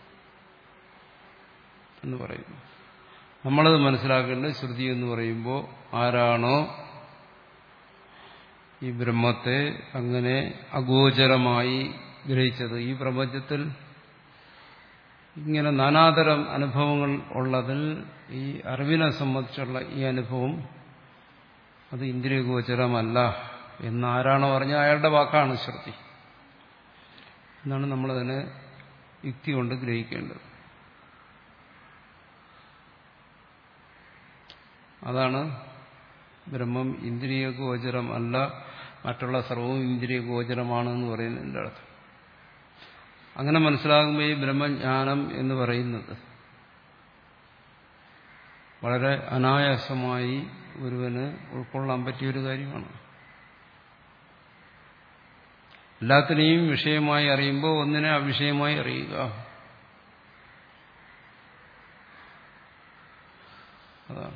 S1: എന്ന് പറയുന്നു. നമ്മളത് മനസ്സിലാക്കേണ്ടത് ശ്രുതി എന്ന് പറയുമ്പോൾ ആരാണോ ഈ ബ്രഹ്മത്തെ അങ്ങനെ അഗോചരമായി ഗ്രഹിച്ചത്, ഈ പ്രപഞ്ചത്തിൽ ഇങ്ങനെ നാനാതരം അനുഭവങ്ങൾ ഉള്ളതിൽ ഈ അറിവിനെ സംബന്ധിച്ചുള്ള ഈ അനുഭവം അത് ഇന്ദ്രിയഗോചരമല്ല എന്നാരാണോ പറഞ്ഞ അയാളുടെ വാക്കാണ് ശ്രുതി എന്നാണ് നമ്മളതിനെ യുക്തി കൊണ്ട് ഗ്രഹിക്കേണ്ടത്. അതാണ് ബ്രഹ്മം ഇന്ദ്രിയഗോചരം അല്ല, മറ്റുള്ള സർവവും ഇന്ദ്രിയഗോചരമാണെന്ന് പറയുന്നതിൻ്റെ അർത്ഥം. അങ്ങനെ മനസ്സിലാകുമ്പോൾ ഈ ബ്രഹ്മജ്ഞാനം എന്ന് പറയുന്നത് വളരെ അനായാസമായി ഒരുവന് ഉൾക്കൊള്ളാൻ പറ്റിയൊരു കാര്യമാണ്. എല്ലാത്തിനെയും വിഷയമായി അറിയുമ്പോൾ ഒന്നിനെ അവിഷയമായി അറിയുക, അതാണ്.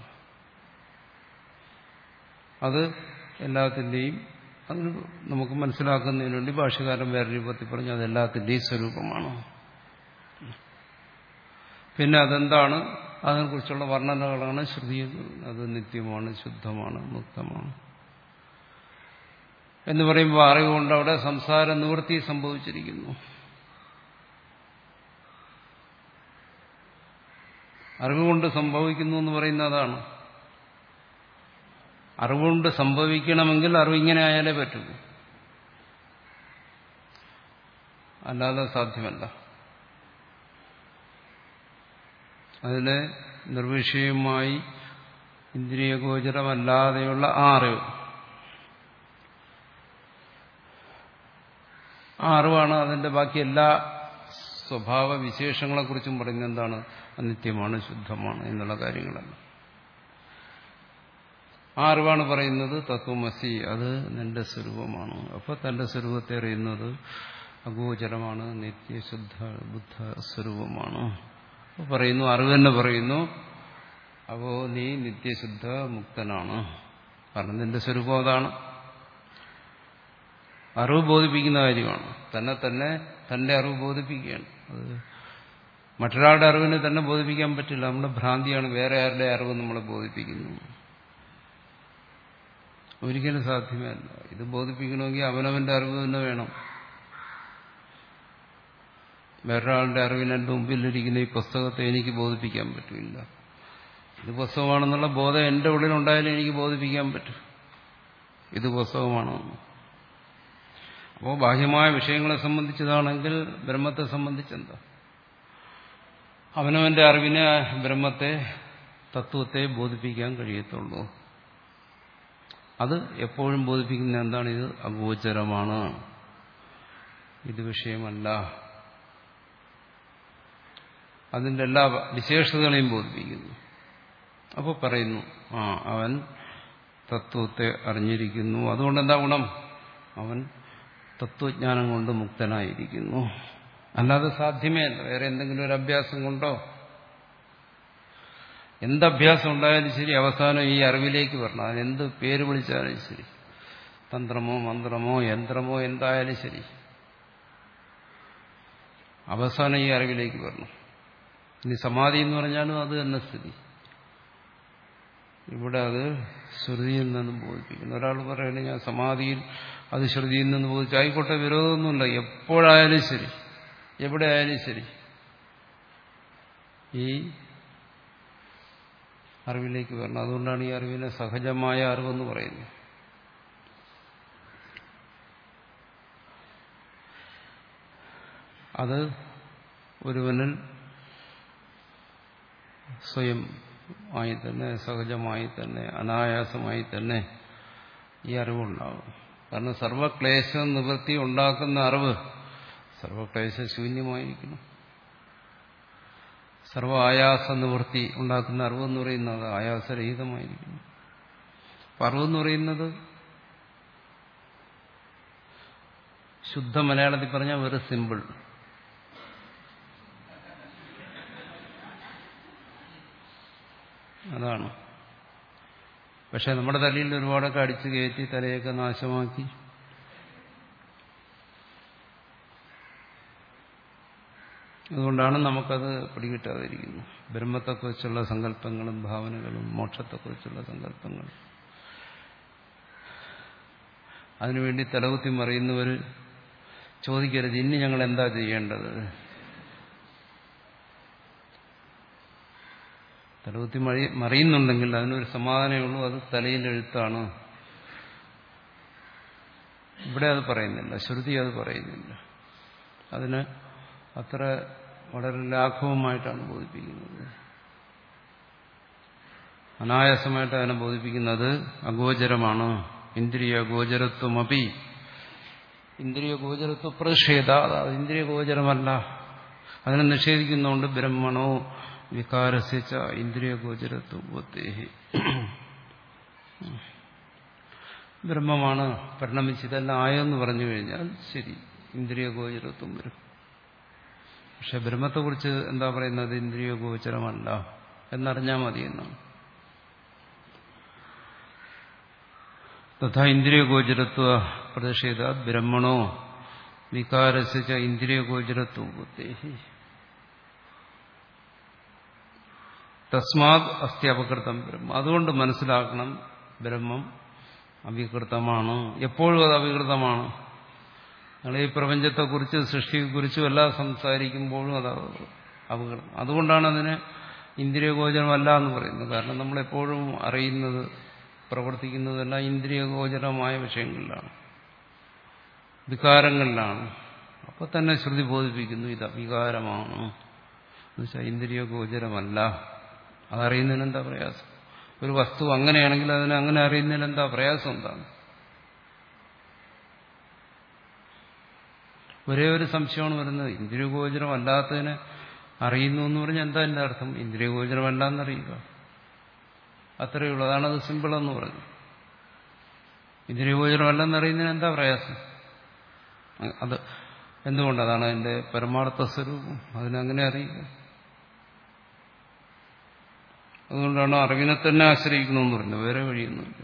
S1: അത് എല്ലാത്തിൻ്റെയും അതിന് നമുക്ക് മനസ്സിലാക്കുന്നതിന് വേണ്ടി ഭാഷ്യകാരൻ വേറെ രൂപത്തിൽ പറഞ്ഞു അത് എല്ലാത്തിൻ്റെയും സ്വരൂപമാണ്. പിന്നെ അതെന്താണ്, അതിനെക്കുറിച്ചുള്ള വർണ്ണനകളാണ് ശ്രുതി. അത് നിത്യമാണ്, ശുദ്ധമാണ്, മുക്തമാണ് എന്ന് പറയുമ്പോൾ അറിവുകൊണ്ട് അവിടെ സംസാര നിവൃത്തി സംഭവിച്ചിരിക്കുന്നു. അറിവുകൊണ്ട് സംഭവിക്കുന്നു എന്ന് പറയുന്നത് അതാണ്. അറിവുകൊണ്ട് സംഭവിക്കണമെങ്കിൽ അറിവ് ഇങ്ങനെ ആയാലേ പറ്റൂ, അല്ലാതെ സാധ്യമല്ല. അതിന് നിർവിഷയമായി ഇന്ദ്രിയഗോചരമല്ലാതെയുള്ള ആ അറിവ്, ആ അറിവാണ് അതിന്റെ ബാക്കി എല്ലാ സ്വഭാവ വിശേഷങ്ങളെക്കുറിച്ചും പറയുന്നത്. എന്താണ്? അനിത്യമാണ്, ശുദ്ധമാണ് എന്നുള്ള കാര്യങ്ങളെല്ലാം ആ അറിവാണ് പറയുന്നത്. തത്വമസി, അത് നിന്റെ സ്വരൂപമാണ്. അപ്പോൾ തന്റെ സ്വരൂപത്തെ അറിയുന്നത് അഗോചരമാണ്, നിത്യശുദ്ധ ബുദ്ധ സ്വരൂപമാണ്. അപ്പോൾ പറയുന്നു, അറിവ് തന്നെ പറയുന്നു, അപ്പോ നീ നിത്യശുദ്ധ മുക്തനാണ്. കാരണം നിന്റെ സ്വരൂപം അതാണ്. അറിവ് ബോധിപ്പിക്കുന്ന കാര്യമാണ്. തന്നെ തന്നെ തന്റെ അറിവ് ബോധിപ്പിക്കുകയാണ്. അത് മറ്റൊരാളുടെ അറിവിനെ തന്നെ ബോധിപ്പിക്കാൻ പറ്റില്ല. നമ്മുടെ ഭ്രാന്തിയാണ് വേറെ ആരുടെ അറിവ് നമ്മളെ ബോധിപ്പിക്കുന്നു. ഒരിക്കലും സാധ്യമേ അല്ല. ഇത് ബോധിപ്പിക്കണമെങ്കിൽ അവനവന്റെ അറിവ് തന്നെ വേണം. വേറൊരാളുടെ അറിവിന് എൻ്റെ മുമ്പിലിരിക്കുന്ന ഈ പുസ്തകത്തെ എനിക്ക് ബോധിപ്പിക്കാൻ പറ്റില്ല. ഇത് പുസ്തകമാണെന്നുള്ള ബോധം എൻ്റെ ഉള്ളിലുണ്ടായാലും എനിക്ക് ബോധിപ്പിക്കാൻ പറ്റും ഇത് പുസ്തകമാണോ. അപ്പോൾ ബാഹ്യമായ വിഷയങ്ങളെ സംബന്ധിച്ചതാണെങ്കിൽ ബ്രഹ്മത്തെ സംബന്ധിച്ചെന്താ? അവനവന്റെ അറിവിനെ, ബ്രഹ്മത്തെ, തത്വത്തെ ബോധിപ്പിക്കാൻ കഴിയത്തുള്ളൂ. അത് എപ്പോഴും ബോധിപ്പിക്കുന്ന എന്താണ്? ഇത് അഗോചരമാണ്, ഇത് വിഷയമല്ല. അതിൻ്റെ എല്ലാ വിശേഷതകളെയും ബോധിപ്പിക്കുന്നു. അപ്പോൾ പറയുന്നു, ആ അവൻ തത്വത്തെ അറിഞ്ഞിരിക്കുന്നു. അതുകൊണ്ട് എന്താ ഗുണം? അവൻ തത്വജ്ഞാനം കൊണ്ട് മുക്തനായിരിക്കുന്നു. അല്ലാതെ സാധ്യമേ അല്ല. വേറെ എന്തെങ്കിലും ഒരു അഭ്യാസം കൊണ്ടോ, എന്തഭ്യാസം ഉണ്ടായാലും ശരി, അവസാനം ഈ അറിവിലേക്ക് വരണം. അതിനെന്ത് പേര് വിളിച്ചാലും ശരി, തന്ത്രമോ മന്ത്രമോ യന്ത്രമോ എന്തായാലും ശരി, അവസാനം ഈ അറിവിലേക്ക് വരണം. ഇനി സമാധി എന്ന് പറഞ്ഞാലും അത് തന്നെ സ്ഥിതി. ഇവിടെ അത് ശ്രുതിയിൽ നിന്നും ബോധിപ്പിക്കുന്നു. ഒരാൾ പറയണേ ഞാൻ സമാധിയിൽ അത് ശ്രുതിയിൽ നിന്ന് ബോധിച്ചു, ആയിക്കോട്ടെ, വിരോധമൊന്നുമില്ല. എപ്പോഴായാലും ശരി, എവിടെ ആയാലും ശരി, ഈ അറിവിലേക്ക് വരണം. അതുകൊണ്ടാണ് ഈ അറിവിനെ സഹജമായ അറിവെന്ന് പറയുന്നത്. അത് ഒരുവനിൽ സ്വയം ആയി തന്നെ, സഹജമായി തന്നെ, അനായാസമായി തന്നെ ഈ അറിവുണ്ടാകും. കാരണം സർവക്ലേശ നിവൃത്തി ഉണ്ടാക്കുന്ന അറിവ് സർവക്ലേശ ശൂന്യമായിരിക്കണം. സർവ ആയാസ നിവൃത്തി ഉണ്ടാക്കുന്ന അറിവെന്ന് പറയുന്നത് ആയാസരഹിതമായിരിക്കണം. അറിവെന്ന് പറയുന്നത് ശുദ്ധ മലയാളത്തിൽ പറഞ്ഞാൽ വെറും സിമ്പിൾ. അതാണ്. പക്ഷെ നമ്മുടെ തലയിൽ ഒരുപാടൊക്കെ അടിച്ചു കയറ്റി തലയൊക്കെ നാശമാക്കി അതുകൊണ്ടാണ് നമുക്കത് പിടികിട്ടാതിരിക്കുന്നത്. ബ്രഹ്മത്തെക്കുറിച്ചുള്ള സങ്കല്പങ്ങളും ഭാവനകളും മോക്ഷത്തെക്കുറിച്ചുള്ള സങ്കല്പങ്ങളും അതിനുവേണ്ടി തലകുത്തി മറിയുന്നവർ ചോദിക്കരുത് ഇനി ഞങ്ങൾ എന്താ ചെയ്യേണ്ടത്. തലകുത്തി മറി മറിയുന്നുണ്ടെങ്കിൽ അതിനൊരു സമാധാനമേ ഉള്ളൂ. അത് തലയിൽ എഴുത്താണ്. ഇവിടെ അത് പറയുന്നില്ല, ശ്രുതി അത് പറയുന്നില്ല. അതിന് അത്ര വളരെ ലാഘവമായിട്ടാണ് ബോധിപ്പിക്കുന്നത്. അനായാസമായിട്ട് അതിനെ ബോധിപ്പിക്കുന്നത് അഗോചരമാണ്. ഇന്ദ്രിയ ഗോചരത്വമപി ഇന്ദ്രിയ ഗോചരത്വ പ്രതിഷേധ അത് ഇന്ദ്രിയ ഗോചരമല്ല. അതിനെ നിഷേധിക്കുന്നുണ്ട്. ബ്രഹ്മണോ വികാരസിച്ച ഇന്ദ്രിയ ഗോചരത്വത്തേഹി ബ്രഹ്മമാണ് പരിണമിച്ചതെല്ലാം ആയെന്ന് പറഞ്ഞു കഴിഞ്ഞാൽ ശരി, ഇന്ദ്രിയ ഗോചരത്വം വരും. പക്ഷെ ബ്രഹ്മത്തെക്കുറിച്ച് എന്താ പറയുന്നത്? ഇന്ദ്രിയ ഗോചരമല്ല എന്നറിഞ്ഞാൽ മതി എന്നാണ്. തഥാ ഇന്ദ്രിയ ഗോചരത്വ പ്രതിഷേധ ബ്രഹ്മണോ വികാരസിച്ച ഇന്ദ്രിയ ഗോചരത്വത്തേഹി തസ്മാത് അസ്തി അപകൃതം ബ്രഹ്മ. അതുകൊണ്ട് മനസ്സിലാക്കണം, ബ്രഹ്മം അവികൃതമാണ്. എപ്പോഴും അത് അവികൃതമാണ്. നിങ്ങൾ ഈ പ്രപഞ്ചത്തെക്കുറിച്ച് സൃഷ്ടിയെക്കുറിച്ചും എല്ലാം സംസാരിക്കുമ്പോഴും അത് അപകൃതം. അതുകൊണ്ടാണ് അതിന് ഇന്ദ്രിയഗോചരമല്ല എന്ന് പറയുന്നത്. കാരണം നമ്മളെപ്പോഴും അറിയുന്നത് പ്രവർത്തിക്കുന്നതെല്ലാം ഇന്ദ്രിയഗോചരമായ വിഷയങ്ങളിലാണ്, വികാരങ്ങളിലാണ്. അപ്പൊ തന്നെ ശ്രുതി ബോധിപ്പിക്കുന്നു ഇത് അവികാരമാണ്, എന്നുവെച്ചാൽ ഇന്ദ്രിയഗോചരമല്ല. അതറിയുന്നതിന് എന്താ പ്രയാസം? ഒരു വസ്തു അങ്ങനെയാണെങ്കിൽ അതിനെ അങ്ങനെ അറിയുന്നതിന് എന്താ പ്രയാസം? എന്താണ്? ഒരേ ഒരു സംശയമാണ് വരുന്നത്. ഇന്ദ്രിയഗോചരം അല്ലാത്തതിനെ അറിയുന്നു എന്ന് പറഞ്ഞാൽ എന്താ എന്റെ അർത്ഥം? ഇന്ദ്രിയഗോചരമല്ല എന്നറിയുക, അത്രയേ ഉള്ളൂ. അതാണത് സിമ്പിളെന്ന് പറഞ്ഞു. ഇന്ദ്രിയഗോചരമല്ലെന്നറിയുന്നതിന് എന്താ പ്രയാസം? അത് എന്തുകൊണ്ട്? അതാണ് അതിന്റെ പരമാർത്ഥ സ്വരൂപം. അതിനങ്ങനെ അറിയുക. അതുകൊണ്ടാണ് അറിവിനെ തന്നെ ആശ്രയിക്കണമെന്ന് പറയുന്നത്. വേറെ വഴിയൊന്നുമില്ല.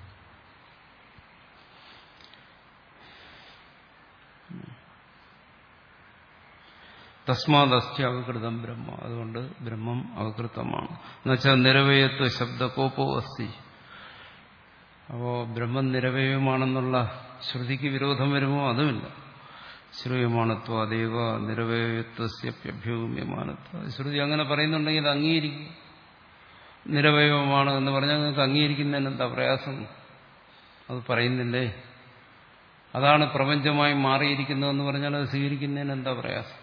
S1: തസ്മാദസ്യ അവികൃതം ബ്രഹ്മ. അതുകൊണ്ട് ബ്രഹ്മം അവികൃതമാണ്. എന്നുവെച്ചാൽ നിരവയത്വ ശബ്ദകോപോ അസ്തി. അപ്പോ ബ്രഹ്മം നിരവയമാണെന്നുള്ള ശ്രുതിക്ക് വിരോധം വരുമോ? അതുമില്ല. ശ്രൂയമാണത്വ അതേവ നിരവയത്വസ്യഭ്യൂമ്യമാനത്വ. ശ്രുതി അങ്ങനെ പറയുന്നുണ്ടെങ്കിൽ അത് അംഗീകരിക്കും. നിരവയവമാണ് എന്ന് പറഞ്ഞാൽ നിങ്ങൾക്ക് അംഗീകരിക്കുന്നതിന് എന്താ പ്രയാസം? അത് പറയുന്നില്ലേ. അതാണ് പ്രപഞ്ചമായി മാറിയിരിക്കുന്നതെന്ന് പറഞ്ഞാൽ അത് സ്വീകരിക്കുന്നതിന് എന്താ പ്രയാസം?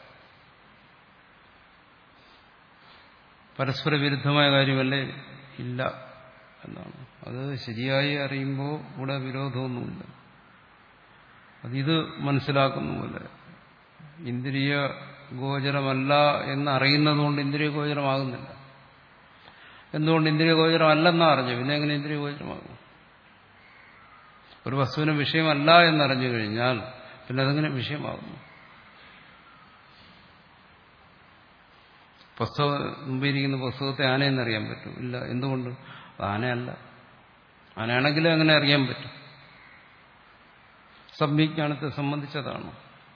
S1: പരസ്പര വിരുദ്ധമായ കാര്യമല്ലേ? ഇല്ല എന്നാണ്. അത് ശരിയായി അറിയുമ്പോൾ ഇവിടെ വിരോധമൊന്നുമില്ല. അതിത് മനസ്സിലാക്കുന്ന പോലെ ഇന്ദ്രിയ ഗോചരമല്ല എന്നറിയുന്നതുകൊണ്ട് ഇന്ദ്രിയ ഗോചരമാകുന്നില്ല. എന്തുകൊണ്ട്? ഇന്ദ്രിയ ഗോചരമല്ലെന്നാ അറിഞ്ഞു, പിന്നെ എങ്ങനെ ഇന്ദ്രിയ ഗോചരമാകും? ഒരു വസ്തുവിന് വിഷയമല്ല എന്നറിഞ്ഞു കഴിഞ്ഞാൽ പിന്നെ അതെങ്ങനെ വിഷയമാകുന്നു? പുസ്തകം മുമ്പിരിക്കുന്ന പുസ്തകത്തെ ആനയെന്നറിയാൻ പറ്റും? ഇല്ല. എന്തുകൊണ്ട്? ആനയല്ല. ആനയാണെങ്കിലും അങ്ങനെ അറിയാൻ പറ്റും. സംവിജ്ഞാനത്തെ സംബന്ധിച്ചതാണ്.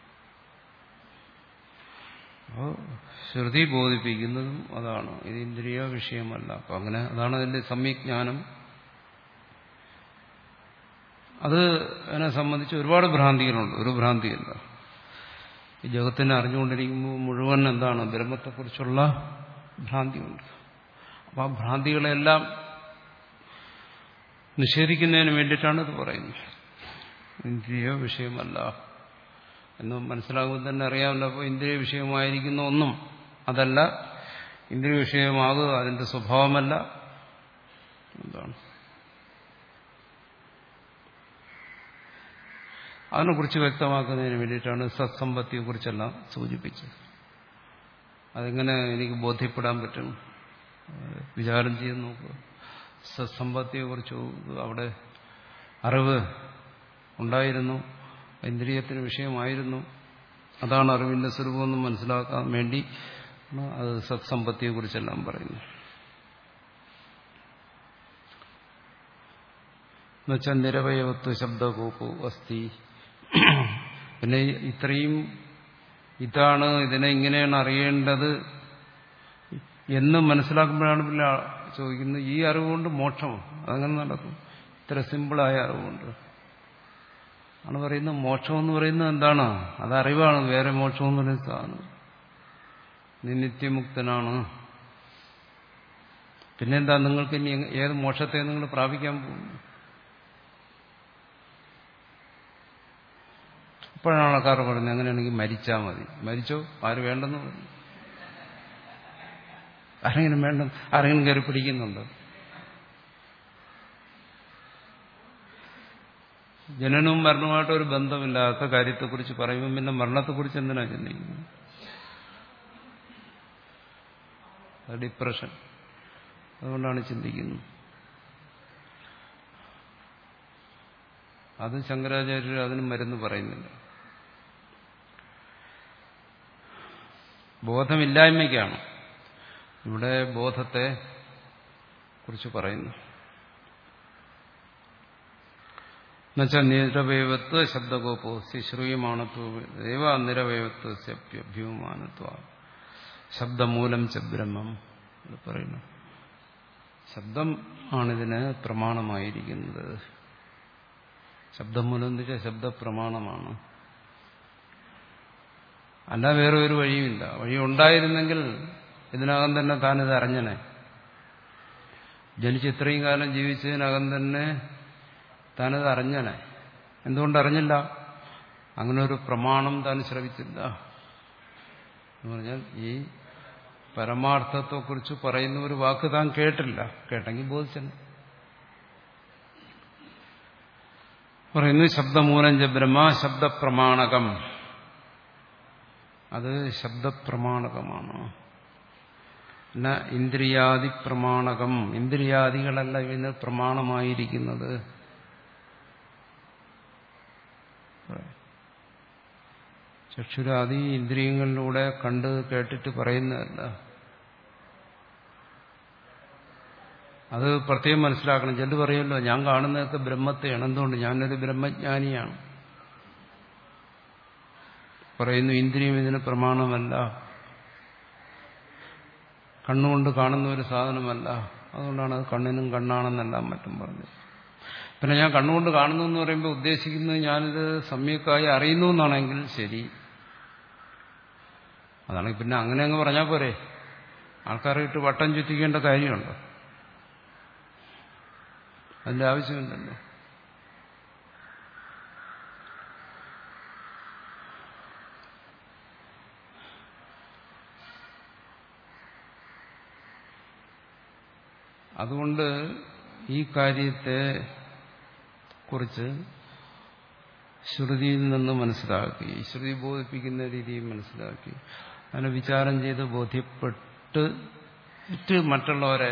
S1: അപ്പോൾ ശ്രുതി ബോധിപ്പിക്കുന്നതും അതാണ്. ഇത് ഇന്ദ്രിയ വിഷയമല്ല. അപ്പൊ അങ്ങനെ അതാണ് അതിന്റെ സംവിജ്ഞാനം. അത് അതിനെ സംബന്ധിച്ച് ഒരുപാട് ഭ്രാന്തികളുണ്ട്. ഒരു ഭ്രാന്തിയല്ല. ഈ ജഗത്തിനെ അറിഞ്ഞുകൊണ്ടിരിക്കുമ്പോൾ മുഴുവൻ എന്താണ്? ബ്രഹ്മത്തെക്കുറിച്ചുള്ള ഭ്രാന്തിയുണ്ട്. അപ്പം ആ ഭ്രാന്തികളെല്ലാം നിഷേധിക്കുന്നതിന് വേണ്ടിയിട്ടാണ് ഇത് പറയുന്നത്. ഇന്ദ്രിയ വിഷയമല്ല എന്ന് മനസ്സിലാകുമ്പോൾ തന്നെ അറിയാമല്ലോ. അപ്പോൾ ഇന്ദ്രിയ വിഷയമായിരിക്കുന്ന ഒന്നും അതല്ല. ഇന്ദ്രിയ വിഷയമാകുക അതിന്റെ സ്വഭാവമല്ല. എന്താണ്? അതിനെക്കുറിച്ച് വ്യക്തമാക്കുന്നതിന് വേണ്ടിയിട്ടാണ് സത്സമ്പത്തിയെക്കുറിച്ചെല്ലാം സൂചിപ്പിച്ചത്. അതെങ്ങനെ എനിക്ക് ബോധ്യപ്പെടാൻ പറ്റും? വിചാരം ചെയ്ത് നോക്കുക. സത്സമ്പത്തിയെക്കുറിച്ച് അവിടെ അറിവ് ഉണ്ടായിരുന്നു, ഇന്ദ്രിയത്തിന് വിഷയമായിരുന്നു. അതാണ് അറിവിന്റെ സ്വരൂപമെന്ന് മനസ്സിലാക്കാൻ വേണ്ടി അത് സത്സമ്പത്തിയെക്കുറിച്ചെല്ലാം പറയുന്നു. എന്നുവെച്ചാൽ നിരവയവത്വ ശബ്ദകോപോ അസ്തി. പിന്നെ ഇത്രയും ഇതാണ്, ഇതിനെ ഇങ്ങനെയാണ് അറിയേണ്ടത് എന്ന് മനസ്സിലാക്കുമ്പോഴാണ് പിന്നെ ചോദിക്കുന്നത്, ഈ അറിവുകൊണ്ട് മോക്ഷമോ? അതങ്ങനെ നടക്കും? ഇത്ര സിമ്പിളായ അറിവുകൊണ്ട് ആണ് പറയുന്നത്. മോക്ഷം എന്ന് പറയുന്നത് എന്താണ്? അത് അറിവാണ്. വേറെ മോക്ഷം എന്ന് പറയുന്ന സാധനം നീ നിത്യമുക്തനാണ്. പിന്നെന്താ നിങ്ങൾക്ക് ഇനി ഏത് മോക്ഷത്തെ നിങ്ങൾ പ്രാപിക്കാൻ പോകുന്നു? ഇപ്പോഴാണ് ആൾക്കാർ പറയുന്നത് അങ്ങനെയാണെങ്കിൽ മരിച്ചാൽ മതി. മരിച്ചോ? ആര് വേണ്ടെന്ന് പറഞ്ഞു? ആരെങ്കിലും വേണ്ട? ആരെങ്കിലും കയറി പിടിക്കുന്നുണ്ടോ? ജനനവും മരണവുമായിട്ടൊരു ബന്ധമില്ലാത്ത കാര്യത്തെക്കുറിച്ച് പറയുമ്പോൾ പിന്നെ മരണത്തെക്കുറിച്ച് എന്തിനാ ചിന്തിക്കുന്നത്? ഡിപ്രഷൻ. അതുകൊണ്ടാണ് ചിന്തിക്കുന്നത്. അത് ശങ്കരാചാര്യർ അതിന് മരുന്ന് പറയുന്നില്ല. ബോധമില്ലായ്മയ്ക്കാണ് ഇവിടെ ബോധത്തെ കുറിച്ച് പറയുന്നു. എന്നുവെച്ചാൽ നിരവയവത്വ ശബ്ദകോപോ ശ്രീമാണത്വ നിരവയവത്വഭ്യൂമാനത്വ ശബ്ദമൂലം ച ബ്രഹ്മം പറയുന്നു. ശബ്ദം ആണിതിന് പ്രമാണമായിരിക്കുന്നത്. ശബ്ദമൂലം എന്ന് വെച്ചാൽ ശബ്ദപ്രമാണമാണ്. അല്ല വേറെ ഒരു വഴിയുമില്ല. വഴി ഉണ്ടായിരുന്നെങ്കിൽ ഇതിനകം തന്നെ താനിത് അറിഞ്ഞനെ. ജനിച്ച് ഇത്രയും കാലം ജീവിച്ചതിനകം തന്നെ താനത് അറിഞ്ഞനെ. എന്തുകൊണ്ടറിഞ്ഞില്ല? അങ്ങനെ ഒരു പ്രമാണം താൻ ശ്രവിച്ചില്ല. എന്ന് പറഞ്ഞാൽ ഈ പരമാർത്ഥത്തെക്കുറിച്ച് പറയുന്ന ഒരു വാക്ക് താൻ കേട്ടില്ല. കേട്ടെങ്കിൽ ബോധിച്ചൻ പറയുന്നു. ശബ്ദമൂലം ച ബ്രഹ്മ ശബ്ദപ്രമാണകം. അത് ശബ്ദപ്രമാണകമാണ്. പിന്നെ ഇന്ദ്രിയാദി പ്രമാണകം. ഇന്ദ്രിയാദികളല്ല ഇതിന് പ്രമാണമായിരിക്കുന്നത്. ചക്ഷുരാദി ഇന്ദ്രിയങ്ങളിലൂടെ കണ്ട് കേട്ടിട്ട് പറയുന്നതല്ല. അത് പ്രത്യേകം മനസ്സിലാക്കണം. ചെല്ലു പറയുമല്ലോ, ഞാൻ കാണുന്നതൊക്കെ ബ്രഹ്മത്തെയാണ്. എന്തുകൊണ്ട്? ഞാനൊരു ബ്രഹ്മജ്ഞാനിയാണ്. പറയുന്നു ഇന്ദ്രിയം ഇതിന് പ്രമാണമല്ല, കണ്ണുകൊണ്ട് കാണുന്ന ഒരു സാധനമല്ല. അതുകൊണ്ടാണ് അത് കണ്ണിനും കണ്ണാണെന്നെല്ലാം മറ്റും പറഞ്ഞത്. പിന്നെ ഞാൻ കണ്ണുകൊണ്ട് കാണുന്നു എന്ന് പറയുമ്പോൾ ഉദ്ദേശിക്കുന്നത് ഞാനിത് സമ്യക്കായി അറിയുന്നു എന്നാണെങ്കിൽ ശരി. അതാണെങ്കിൽ പിന്നെ അങ്ങനെ അങ്ങ് പറഞ്ഞാൽ പോരെ. ആൾക്കാരെ ഇട്ട് വട്ടം ചുറ്റിക്കേണ്ട കാര്യമുണ്ടോ? അതിന്റെ ആവശ്യമില്ലല്ലോ. അതുകൊണ്ട് ഈ കാര്യത്തെ കുറിച്ച് ശ്രുതിയിൽ നിന്ന് മനസ്സിലാക്കി, ശ്രുതി ബോധിപ്പിക്കുന്ന രീതിയിൽ മനസ്സിലാക്കി, അതിനെ വിചാരം ചെയ്ത് ബോധ്യപ്പെട്ട് മറ്റ് മറ്റുള്ളവരെ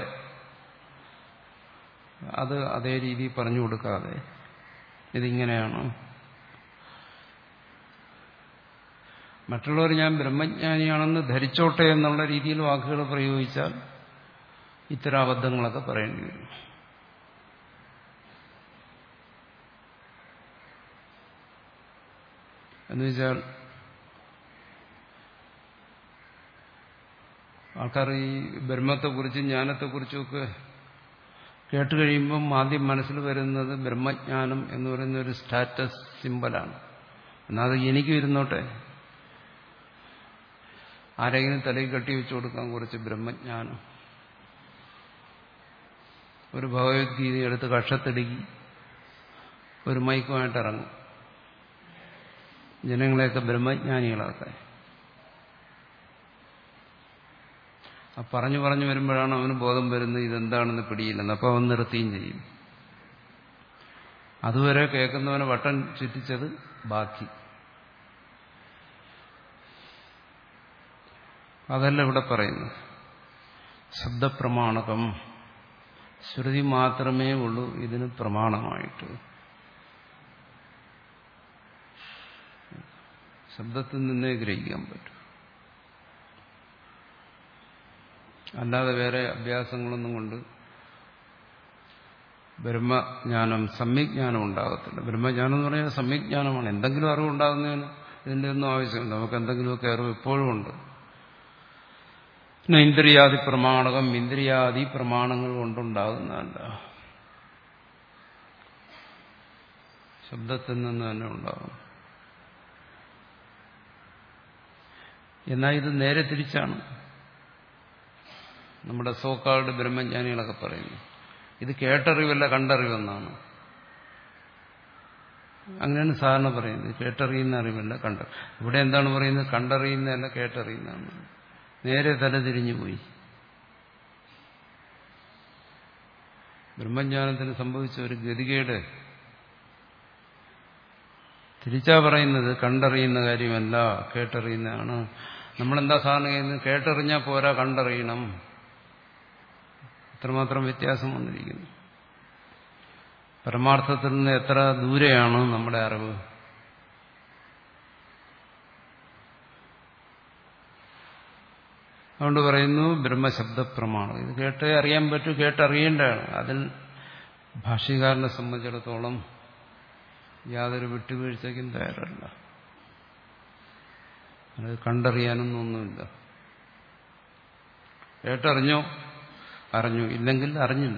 S1: അത് അതേ രീതിയിൽ പറഞ്ഞു കൊടുക്കാതെ ഇതിങ്ങനെയാണ്. മറ്റുള്ളവർ ഞാൻ ബ്രഹ്മജ്ഞാനിയാണെന്ന് ധരിച്ചോട്ടെ എന്നുള്ള രീതിയിൽ വാക്കുകൾ പ്രയോഗിച്ചാൽ ഇത്തരം അബദ്ധങ്ങളൊക്കെ പറയേണ്ടി വരും. എന്നുവെച്ചാൽ ആൾക്കാർ ഈ ബ്രഹ്മത്തെക്കുറിച്ചും ജ്ഞാനത്തെക്കുറിച്ചുമൊക്കെ കേട്ട് കഴിയുമ്പം ആദ്യം മനസ്സിൽ വരുന്നത് ബ്രഹ്മജ്ഞാനം എന്ന് പറയുന്ന ഒരു സ്റ്റാറ്റസ് സിമ്പലാണ്. എന്നാൽ അത് എനിക്ക് ഇരുന്നോട്ടെ, ആരെങ്കിലും തലയിൽ കെട്ടി വെച്ചു കൊടുക്കാൻ കുറച്ച് ബ്രഹ്മജ്ഞാനം. ഒരു ഭഗവത്ഗീത എടുത്ത് കക്ഷത്തിടുക്കി ഒരു മൈക്കുമായിട്ട് ഇറങ്ങും, ജനങ്ങളെയൊക്കെ ബ്രഹ്മജ്ഞാനികളാക്കാൻ. ആ പറഞ്ഞു പറഞ്ഞു വരുമ്പോഴാണ് അവന് ബോധം വരുന്നത് ഇതെന്താണെന്ന് പിടിയില്ലെന്ന്. അപ്പോൾ അവൻ നിർത്തുകയും ചെയ്യും. അതുവരെ കേൾക്കുന്നവനെ വട്ടം ചുറ്റിച്ചത് ബാക്കി. അതല്ല ഇവിടെ പറയുന്നത്. ശബ്ദപ്രമാണകം, ശ്രുതി മാത്രമേ ഉള്ളൂ ഇതിന് പ്രമാണമായിട്ട്. ശബ്ദത്തിൽ നിന്നേ ഗ്രഹിക്കാൻ പറ്റും, അല്ലാതെ വേറെ അഭ്യാസങ്ങളൊന്നും കൊണ്ട് ബ്രഹ്മജ്ഞാനം സമ്യജ്ഞാനം ഉണ്ടാകത്തില്ല. ബ്രഹ്മജ്ഞാനം എന്ന് പറഞ്ഞാൽ സമ്യജ്ഞാനമാണ്. എന്തെങ്കിലും അറിവ് ഉണ്ടാകുന്നതിന് ഇതിൻ്റെ ഒന്നും ആവശ്യമില്ല. നമുക്ക് എന്തെങ്കിലുമൊക്കെ അറിവ് എപ്പോഴും ഉണ്ട്. പിന്നെ ഇന്ദ്രിയാദി പ്രമാണകം, ഇന്ദ്രിയാദി പ്രമാണങ്ങൾ കൊണ്ടുണ്ടാകുന്നതല്ല, ശബ്ദത്തിൽ നിന്ന് തന്നെ ഉണ്ടാകും. എന്നാൽ ഇത് നേരെ തിരിച്ചാണ് നമ്മുടെ സോക്കാൾഡ് ബ്രഹ്മജ്ഞാനികളൊക്കെ പറയുന്നു. ഇത് കേട്ടറിവല്ല കണ്ടറിവെന്നാണ്. അങ്ങനെയാണ് സാധാരണ പറയുന്നത്. കേട്ടറിയുന്ന അറിവല്ല കണ്ട. ഇവിടെ എന്താണ് പറയുന്നത്? കണ്ടറിയുന്നതല്ല കേട്ടറിയുന്നതാണ്. നേരെ തലതിരിഞ്ഞു പോയി. ബ്രഹ്മജ്ഞാനത്തിന് സംഭവിച്ച ഒരു ഗതികേട് തിരിച്ചാ പറയുന്നത്. കണ്ടറിയുന്ന കാര്യമല്ല, കേട്ടറിയുന്നതാണ്. നമ്മളെന്താ സാധാരണ ചെയ്യുന്നത്? കേട്ടറിഞ്ഞാൽ പോരാ, കണ്ടറിയണം. അത്രമാത്രം വ്യത്യാസം വന്നിരിക്കുന്നു. പരമാർത്ഥത്തിൽ നിന്ന് എത്ര ദൂരെയാണ് നമ്മുടെ അറിവ്. അതുകൊണ്ട് പറയുന്നു ബ്രഹ്മശബ്ദ പ്രമാണം. ഇത് കേട്ടേ അറിയാൻ പറ്റൂ, കേട്ടറിയേണ്ടതാണ്. അതിൽ ഭാഷ്യകാരനെ സംബന്ധിച്ചിടത്തോളം യാതൊരു വിട്ടുവീഴ്ചയ്ക്കും തയ്യാറല്ല. അത് കണ്ടറിയാനൊന്നും ഒന്നുമില്ല. കേട്ടറിഞ്ഞോ അറിഞ്ഞു, ഇല്ലെങ്കിൽ അറിഞ്ഞില്ല.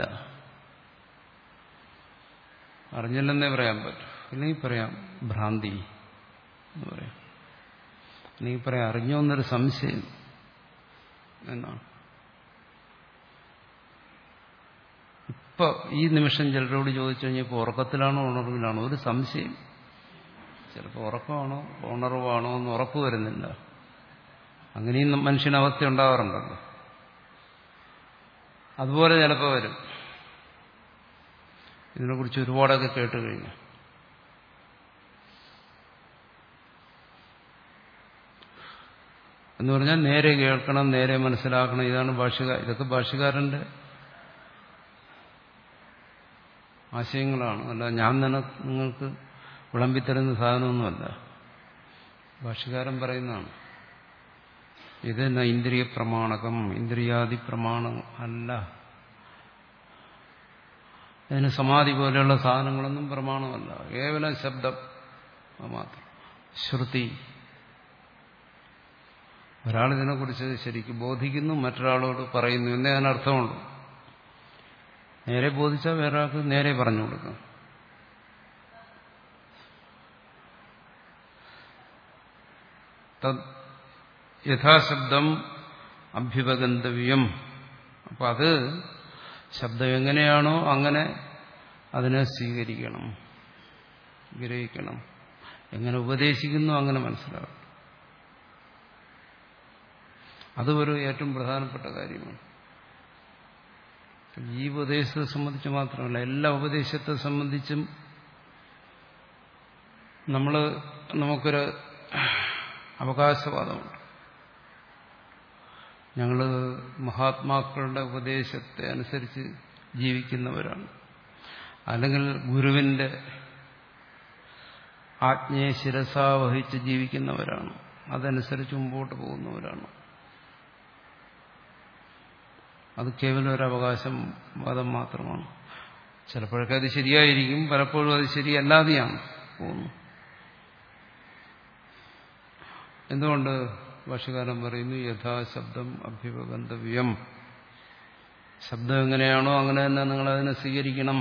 S1: അറിഞ്ഞില്ലെന്നേ പറയാൻ പറ്റും. ഇല്ലെങ്കിൽ പറയാം ഭ്രാന്തി എന്ന് പറയാം. അല്ലെങ്കിൽ പറയാം അറിഞ്ഞോ എന്നൊരു സംശയം എന്നാണ്. ഇപ്പൊ ഈ നിമിഷം ചിലരോട് ചോദിച്ചു കഴിഞ്ഞപ്പോൾ ഉറക്കത്തിലാണോ ഉണർവിലാണോ ഒരു സംശയം. ചിലപ്പോൾ ഉറക്കമാണോ ഉണർവാണോ എന്ന് ഉറപ്പ് വരുന്നില്ല. അങ്ങനെയും മനുഷ്യന് അവസ്ഥ ഉണ്ടാവാറുണ്ടല്ലോ. അതുപോലെ ചിലപ്പോൾ വരും. ഇതിനെക്കുറിച്ച് ഒരുപാടൊക്കെ കേട്ട് കഴിഞ്ഞു. എന്ന് പറഞ്ഞാൽ നേരെ കേൾക്കണം, നേരെ മനസ്സിലാക്കണം. ഇതാണ് ഭാഷ്യകാരൻ. ഇതൊക്കെ ഭാഷ്യകാരന്റെ ആശയങ്ങളാണ്. അല്ല ഞാൻ തന്നെ നിങ്ങൾക്ക് വിളമ്പിത്തരുന്ന സാധനമൊന്നുമല്ല. ഭാഷ്യകാരൻ പറയുന്നതാണ്. ഇത് ഇന്ദ്രിയ പ്രമാണകം, ഇന്ദ്രിയാദി പ്രമാണം അല്ല. അതിന് സമാധി പോലെയുള്ള സാധനങ്ങളൊന്നും പ്രമാണമല്ല. കേവലം ശബ്ദം മാത്രം. ശ്രുതി. ഒരാൾ ഇതിനെക്കുറിച്ച് ശരിക്കും ബോധിക്കുന്നു, മറ്റൊരാളോട് പറയുന്നു എന്നേ അതിനർത്ഥമുള്ളൂ. നേരെ ബോധിച്ചാൽ വേറെ ആൾക്ക് നേരെ പറഞ്ഞു കൊടുക്കാം. യഥാശബ്ദം അഭ്യുപഗന്തവ്യം. അപ്പം അത് ശബ്ദം എങ്ങനെയാണോ അങ്ങനെ അതിനെ സ്വീകരിക്കണം, ഗ്രഹിക്കണം. എങ്ങനെ ഉപദേശിക്കുന്നു അങ്ങനെ മനസ്സിലാക്കണം. അത് ഒരു ഏറ്റവും പ്രധാനപ്പെട്ട കാര്യമാണ്. ഈ ഉപദേശത്തെ സംബന്ധിച്ച് മാത്രമല്ല, എല്ലാ ഉപദേശത്തെ സംബന്ധിച്ചും നമ്മൾ നമുക്കൊരു അവകാശവാദമുണ്ട്. ഞങ്ങൾ മഹാത്മാക്കളുടെ ഉപദേശത്തെ അനുസരിച്ച് ജീവിക്കുന്നവരാണ്, അല്ലെങ്കിൽ ഗുരുവിന്റെ ആജ്ഞയെ ശിരസാ വഹിച്ച് ജീവിക്കുന്നവരാണ്, അതനുസരിച്ച് മുമ്പോട്ട് പോകുന്നവരാണ്. അത് കേവലം ഒരു അവകാശം വാദം മാത്രമാണ്. ചിലപ്പോഴൊക്കെ അത് ശരിയായിരിക്കും, പലപ്പോഴും അത് ശരിയല്ലാതെയാണ് പോകുന്നു. എന്തുകൊണ്ട്? ഭാഷ്യകാരൻ പറയുന്നു യഥാശബ്ദം അഭ്യുപഗന്തവ്യം. ശബ്ദം എങ്ങനെയാണോ അങ്ങനെ തന്നെ നിങ്ങളതിനെ സ്വീകരിക്കണം.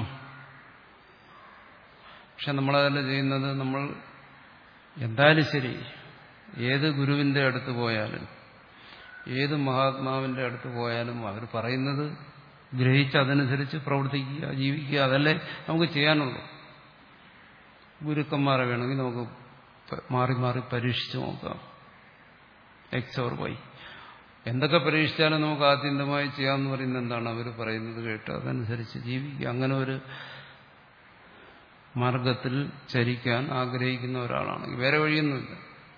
S1: പക്ഷെ നമ്മളതല്ല ചെയ്യുന്നത്. നമ്മൾ എന്തായാലും ശരി, ഏത് ഗുരുവിന്റെ അടുത്ത് പോയാലും ഏത് മഹാത്മാവിന്റെ അടുത്ത് പോയാലും അവർ പറയുന്നത് ഗ്രഹിച്ച് അതനുസരിച്ച് പ്രവർത്തിക്കുക, ജീവിക്കുക, അതല്ലേ നമുക്ക് ചെയ്യാനുള്ളൂ. ഗുരുക്കന്മാരെ വേണമെങ്കിൽ നമുക്ക് മാറി മാറി പരീക്ഷിച്ച് നോക്കാം. എക്സ് ഓർ വൈ എന്തൊക്കെ പരീക്ഷിച്ചാലും നമുക്ക് ആത്യന്തമായി ചെയ്യാമെന്ന് പറയുന്നത് എന്താണ്? അവർ പറയുന്നത് കേട്ട് അതനുസരിച്ച് ജീവിക്കുക. അങ്ങനെ ഒരു മാർഗത്തിൽ ചരിക്കാൻ ആഗ്രഹിക്കുന്ന ഒരാളാണ്. വേറെ വഴിയൊന്നുമില്ല.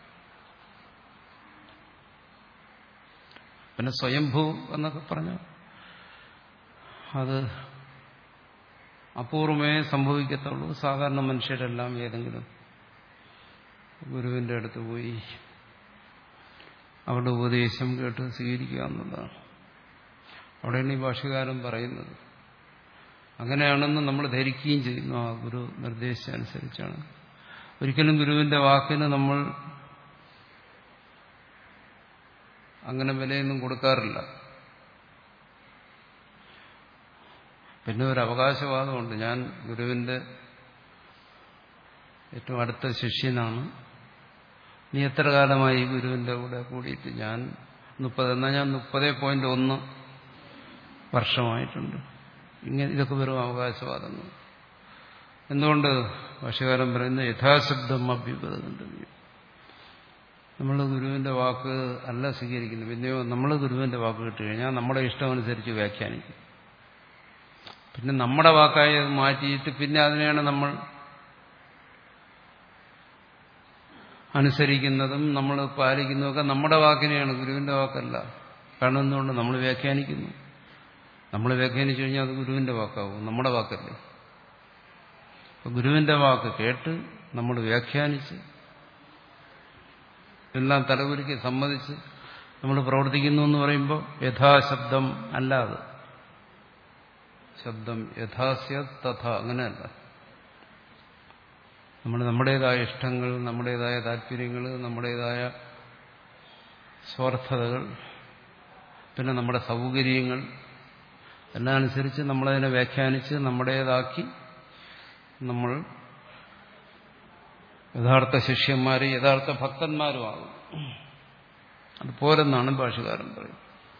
S1: പിന്നെ സ്വയംഭൂ എന്നൊക്കെ പറഞ്ഞാൽ അത് അപൂർവമേ സംഭവിക്കത്തുള്ളൂ. സാധാരണ മനുഷ്യരെല്ലാം ഏതെങ്കിലും ഗുരുവിന്റെ അടുത്ത് പോയി അവരുടെ ഉപദേശം കേട്ട് സ്വീകരിക്കുക എന്നുള്ളതാണ്. അവിടെയാണ് ഈ ഭാഷ്യകാരൻ പറയുന്നത്. അങ്ങനെയാണെന്ന് നമ്മൾ ധരിക്കുകയും ചെയ്യുന്നു. ആ ഗുരു നിർദ്ദേശിച്ചനുസരിച്ചാണ്. ഒരിക്കലും ഗുരുവിന്റെ വാക്കിന് നമ്മൾ അങ്ങനെ വിലയൊന്നും കൊടുക്കാറില്ല. പിന്നെ ഒരു അവകാശവാദമുണ്ട്. ഞാൻ ഗുരുവിന്റെ ഏറ്റവും അടുത്ത ശിഷ്യനാണ്. നീ എത്ര കാലമായി ഗുരുവിന്റെ കൂടെ കൂടിയിട്ട്? ഞാൻ മുപ്പത് എന്നാൽ ഞാൻ മുപ്പത് പോയിന്റ് ഒന്ന് വർഷമായിട്ടുണ്ട്. ഇങ്ങനെ ഇതൊക്കെ വെറും അവകാശവാദങ്ങൾ. എന്തുകൊണ്ട്? ഭാഷ്യകാരൻ പറയുന്നത് യഥാശബ്ദം അഭ്യുപദമുണ്ട്. നമ്മൾ ഗുരുവിന്റെ വാക്ക് അല്ല സ്വീകരിക്കുന്നത്. പിന്നെയോ നമ്മൾ ഗുരുവിന്റെ വാക്ക് കിട്ടി കഴിഞ്ഞാൽ നമ്മുടെ ഇഷ്ടമനുസരിച്ച് വ്യാഖ്യാനിക്കും. പിന്നെ നമ്മുടെ വാക്കായി അത് മാറ്റിയിട്ട് പിന്നെ അതിനെയാണ് നമ്മൾ അനുസരിക്കുന്നതും നമ്മൾ പാലിക്കുന്നതൊക്കെ നമ്മുടെ വാക്കിനെയാണ്, ഗുരുവിന്റെ വാക്കല്ല. കാരണം എന്തുകൊണ്ട്? നമ്മൾ വ്യാഖ്യാനിക്കുന്നു. നമ്മൾ വ്യാഖ്യാനിച്ചു കഴിഞ്ഞാൽ അത് ഗുരുവിന്റെ വാക്കാവും, നമ്മുടെ വാക്കല്ലേ. അപ്പൊ ഗുരുവിന്റെ വാക്ക് കേട്ട് നമ്മൾ വ്യാഖ്യാനിച്ച് എല്ലാം തലകുലുക്കി സമ്മതിച്ച് നമ്മൾ പ്രവർത്തിക്കുന്നു എന്ന് പറയുമ്പോൾ യഥാശബ്ദം അല്ലാതെ ശബ്ദം യഥാസ്യ തഥ അങ്ങനെയല്ല. നമ്മൾ നമ്മുടേതായ ഇഷ്ടങ്ങൾ, നമ്മുടേതായ താല്പര്യങ്ങൾ, നമ്മുടേതായ സ്വാർത്ഥതകൾ, പിന്നെ നമ്മുടെ സൗകര്യങ്ങൾ എല്ലാം അനുസരിച്ച് നമ്മളതിനെ വ്യാഖ്യാനിച്ച് നമ്മുടേതാക്കി നമ്മൾ യഥാർത്ഥ ശിഷ്യന്മാരും യഥാർത്ഥ ഭക്തന്മാരുമാകും. അതുപോലെന്നാണ് ഭാഷ്യകാരൻ പറയുന്നത്.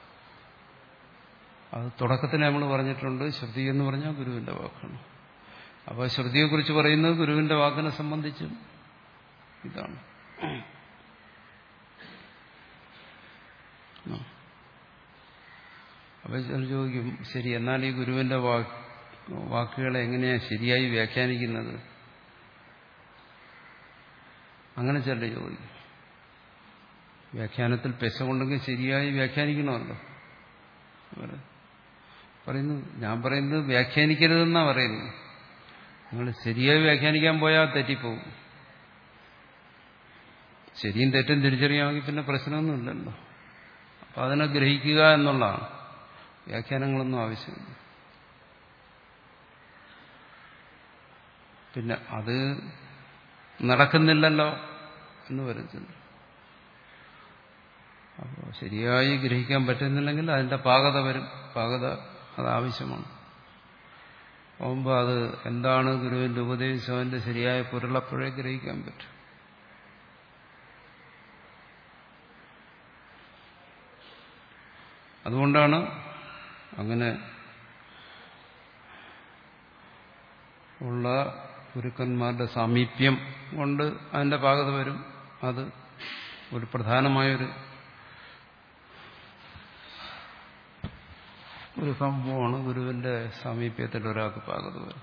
S1: അത് തുടക്കത്തിൽ നമ്മൾ പറഞ്ഞിട്ടുണ്ട്. ശ്രുതി എന്ന് പറഞ്ഞാൽ ഗുരുവിന്റെ വാക്കാണ്. അപ്പോൾ ശ്രുതിയെക്കുറിച്ച് പറയുന്നത് ഗുരുവിന്റെ വാക്കിനെ സംബന്ധിച്ചും ഇതാണ്. അപ്പോൾ ചോദിക്കും, ശരി, എന്നാൽ ഈ ഗുരുവിന്റെ വാക്കുകളെ എങ്ങനെയാണ് ശരിയായി വ്യാഖ്യാനിക്കുന്നത്? അങ്ങനെ ചില ചോദിക്കും. വ്യാഖ്യാനത്തിൽ പെശകുണ്ടെങ്കിൽ ശരിയായി വ്യാഖ്യാനിക്കണമല്ലോ. പറയുന്നു, ഞാൻ പറയുന്നത് വ്യാഖ്യാനിക്കരുതെന്നാ പറയുന്നു. നിങ്ങൾ ശരിയായി വ്യാഖ്യാനിക്കാൻ പോയാൽ തെറ്റിപ്പോവും. ശരിയും തെറ്റും തിരിച്ചറിയാമെങ്കിൽ പിന്നെ പ്രശ്നമൊന്നുമില്ലല്ലോ. അപ്പം അതിനെ ഗ്രഹിക്കുക എന്നുള്ളതാണ്. വ്യാഖ്യാനങ്ങളൊന്നും ആവശ്യമില്ല. പിന്നെ അത് നടക്കുന്നില്ലല്ലോ എന്ന് വരുന്നില്ല. അപ്പോൾ ശരിയായി ഗ്രഹിക്കാൻ പറ്റുന്നില്ലെങ്കിൽ അതിന്റെ പാകത വരും. പാകത അത് ആവശ്യമാണ്. ആകുമ്പോൾ അത് എന്താണ് ഗുരുവിന്റെ ഉപദേശം, അതിന്റെ ശരിയായ പൊരുളപ്പോഴേ ഗ്രഹിക്കാൻ പറ്റും. അതുകൊണ്ടാണ് അങ്ങനെ ഉള്ള ഗുരുക്കന്മാരുടെ സാമീപ്യം കൊണ്ട് അതിന്റെ പാകത വരും. അത് ഒരു പ്രധാനമായൊരു ഒരു സംഭവമാണ്. ഗുരുവിന്റെ സാമീപ്യത്തിൽ ഒരാൾക്ക് പാകത വരും.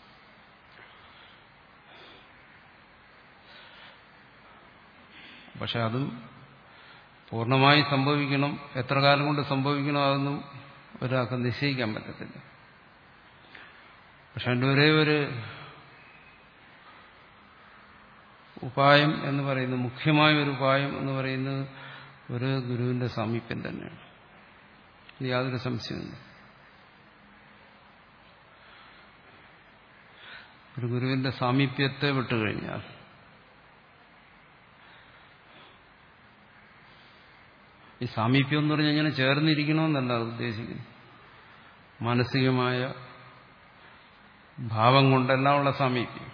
S1: പക്ഷെ അതും പൂർണ്ണമായി സംഭവിക്കണം, എത്ര കാലം കൊണ്ട് സംഭവിക്കണം, അതൊന്നും ഒരാൾക്ക് നിശ്ചയിക്കാൻ പറ്റത്തില്ല. പക്ഷെ അതിൻ്റെ ഒരേ ഒരു ഉപായം എന്ന് പറയുന്നത്, മുഖ്യമായ ഒരു ഉപായം എന്ന് പറയുന്നത് ഒരു ഗുരുവിന്റെ സാമീപ്യം തന്നെയാണ്. യാതൊരു സംശയമില്ല. ഒരു ഗുരുവിന്റെ സാമീപ്യത്തെ വിട്ടുകഴിഞ്ഞാൽ ഈ സാമീപ്യം എന്ന് പറഞ്ഞാൽ ഇങ്ങനെ ചേർന്നിരിക്കണമെന്നല്ല അത് ഉദ്ദേശിക്കുന്നത്. മാനസികമായ ഭാവം കൊണ്ടെല്ലാം ഉള്ള സാമീപ്യം.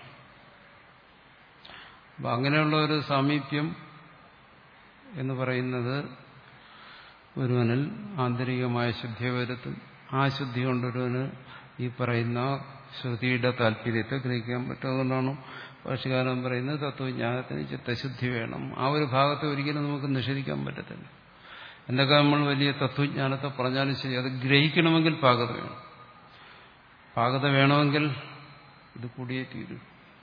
S1: അപ്പം അങ്ങനെയുള്ള ഒരു സാമീപ്യം എന്ന് പറയുന്നത് ഒരുവനിൽ ആന്തരികമായ ശുദ്ധിയെ വരുത്തും. ആ ശുദ്ധി കൊണ്ടൊരുവന് ഈ പറയുന്ന ശ്രുതിയുടെ താല്പര്യത്തെ ഗ്രഹിക്കാൻ പറ്റും. അതുകൊണ്ടാണ് ഭാഷ്യകാരൻ പറയുന്നത് തത്വജ്ഞാനത്തിന് ചിത്തശുദ്ധി വേണം. ആ ഒരു ഭാഗത്തെ ഒരിക്കലും നമുക്ക് നിഷേധിക്കാൻ പറ്റത്തില്ല. എന്തൊക്കെ നമ്മൾ വലിയ തത്വജ്ഞാനത്തെ പറഞ്ഞാലും ശരി, അത് ഗ്രഹിക്കണമെങ്കിൽ പാകത വേണം. പാകത വേണമെങ്കിൽ ഇത് കൂടിയേ തീരും.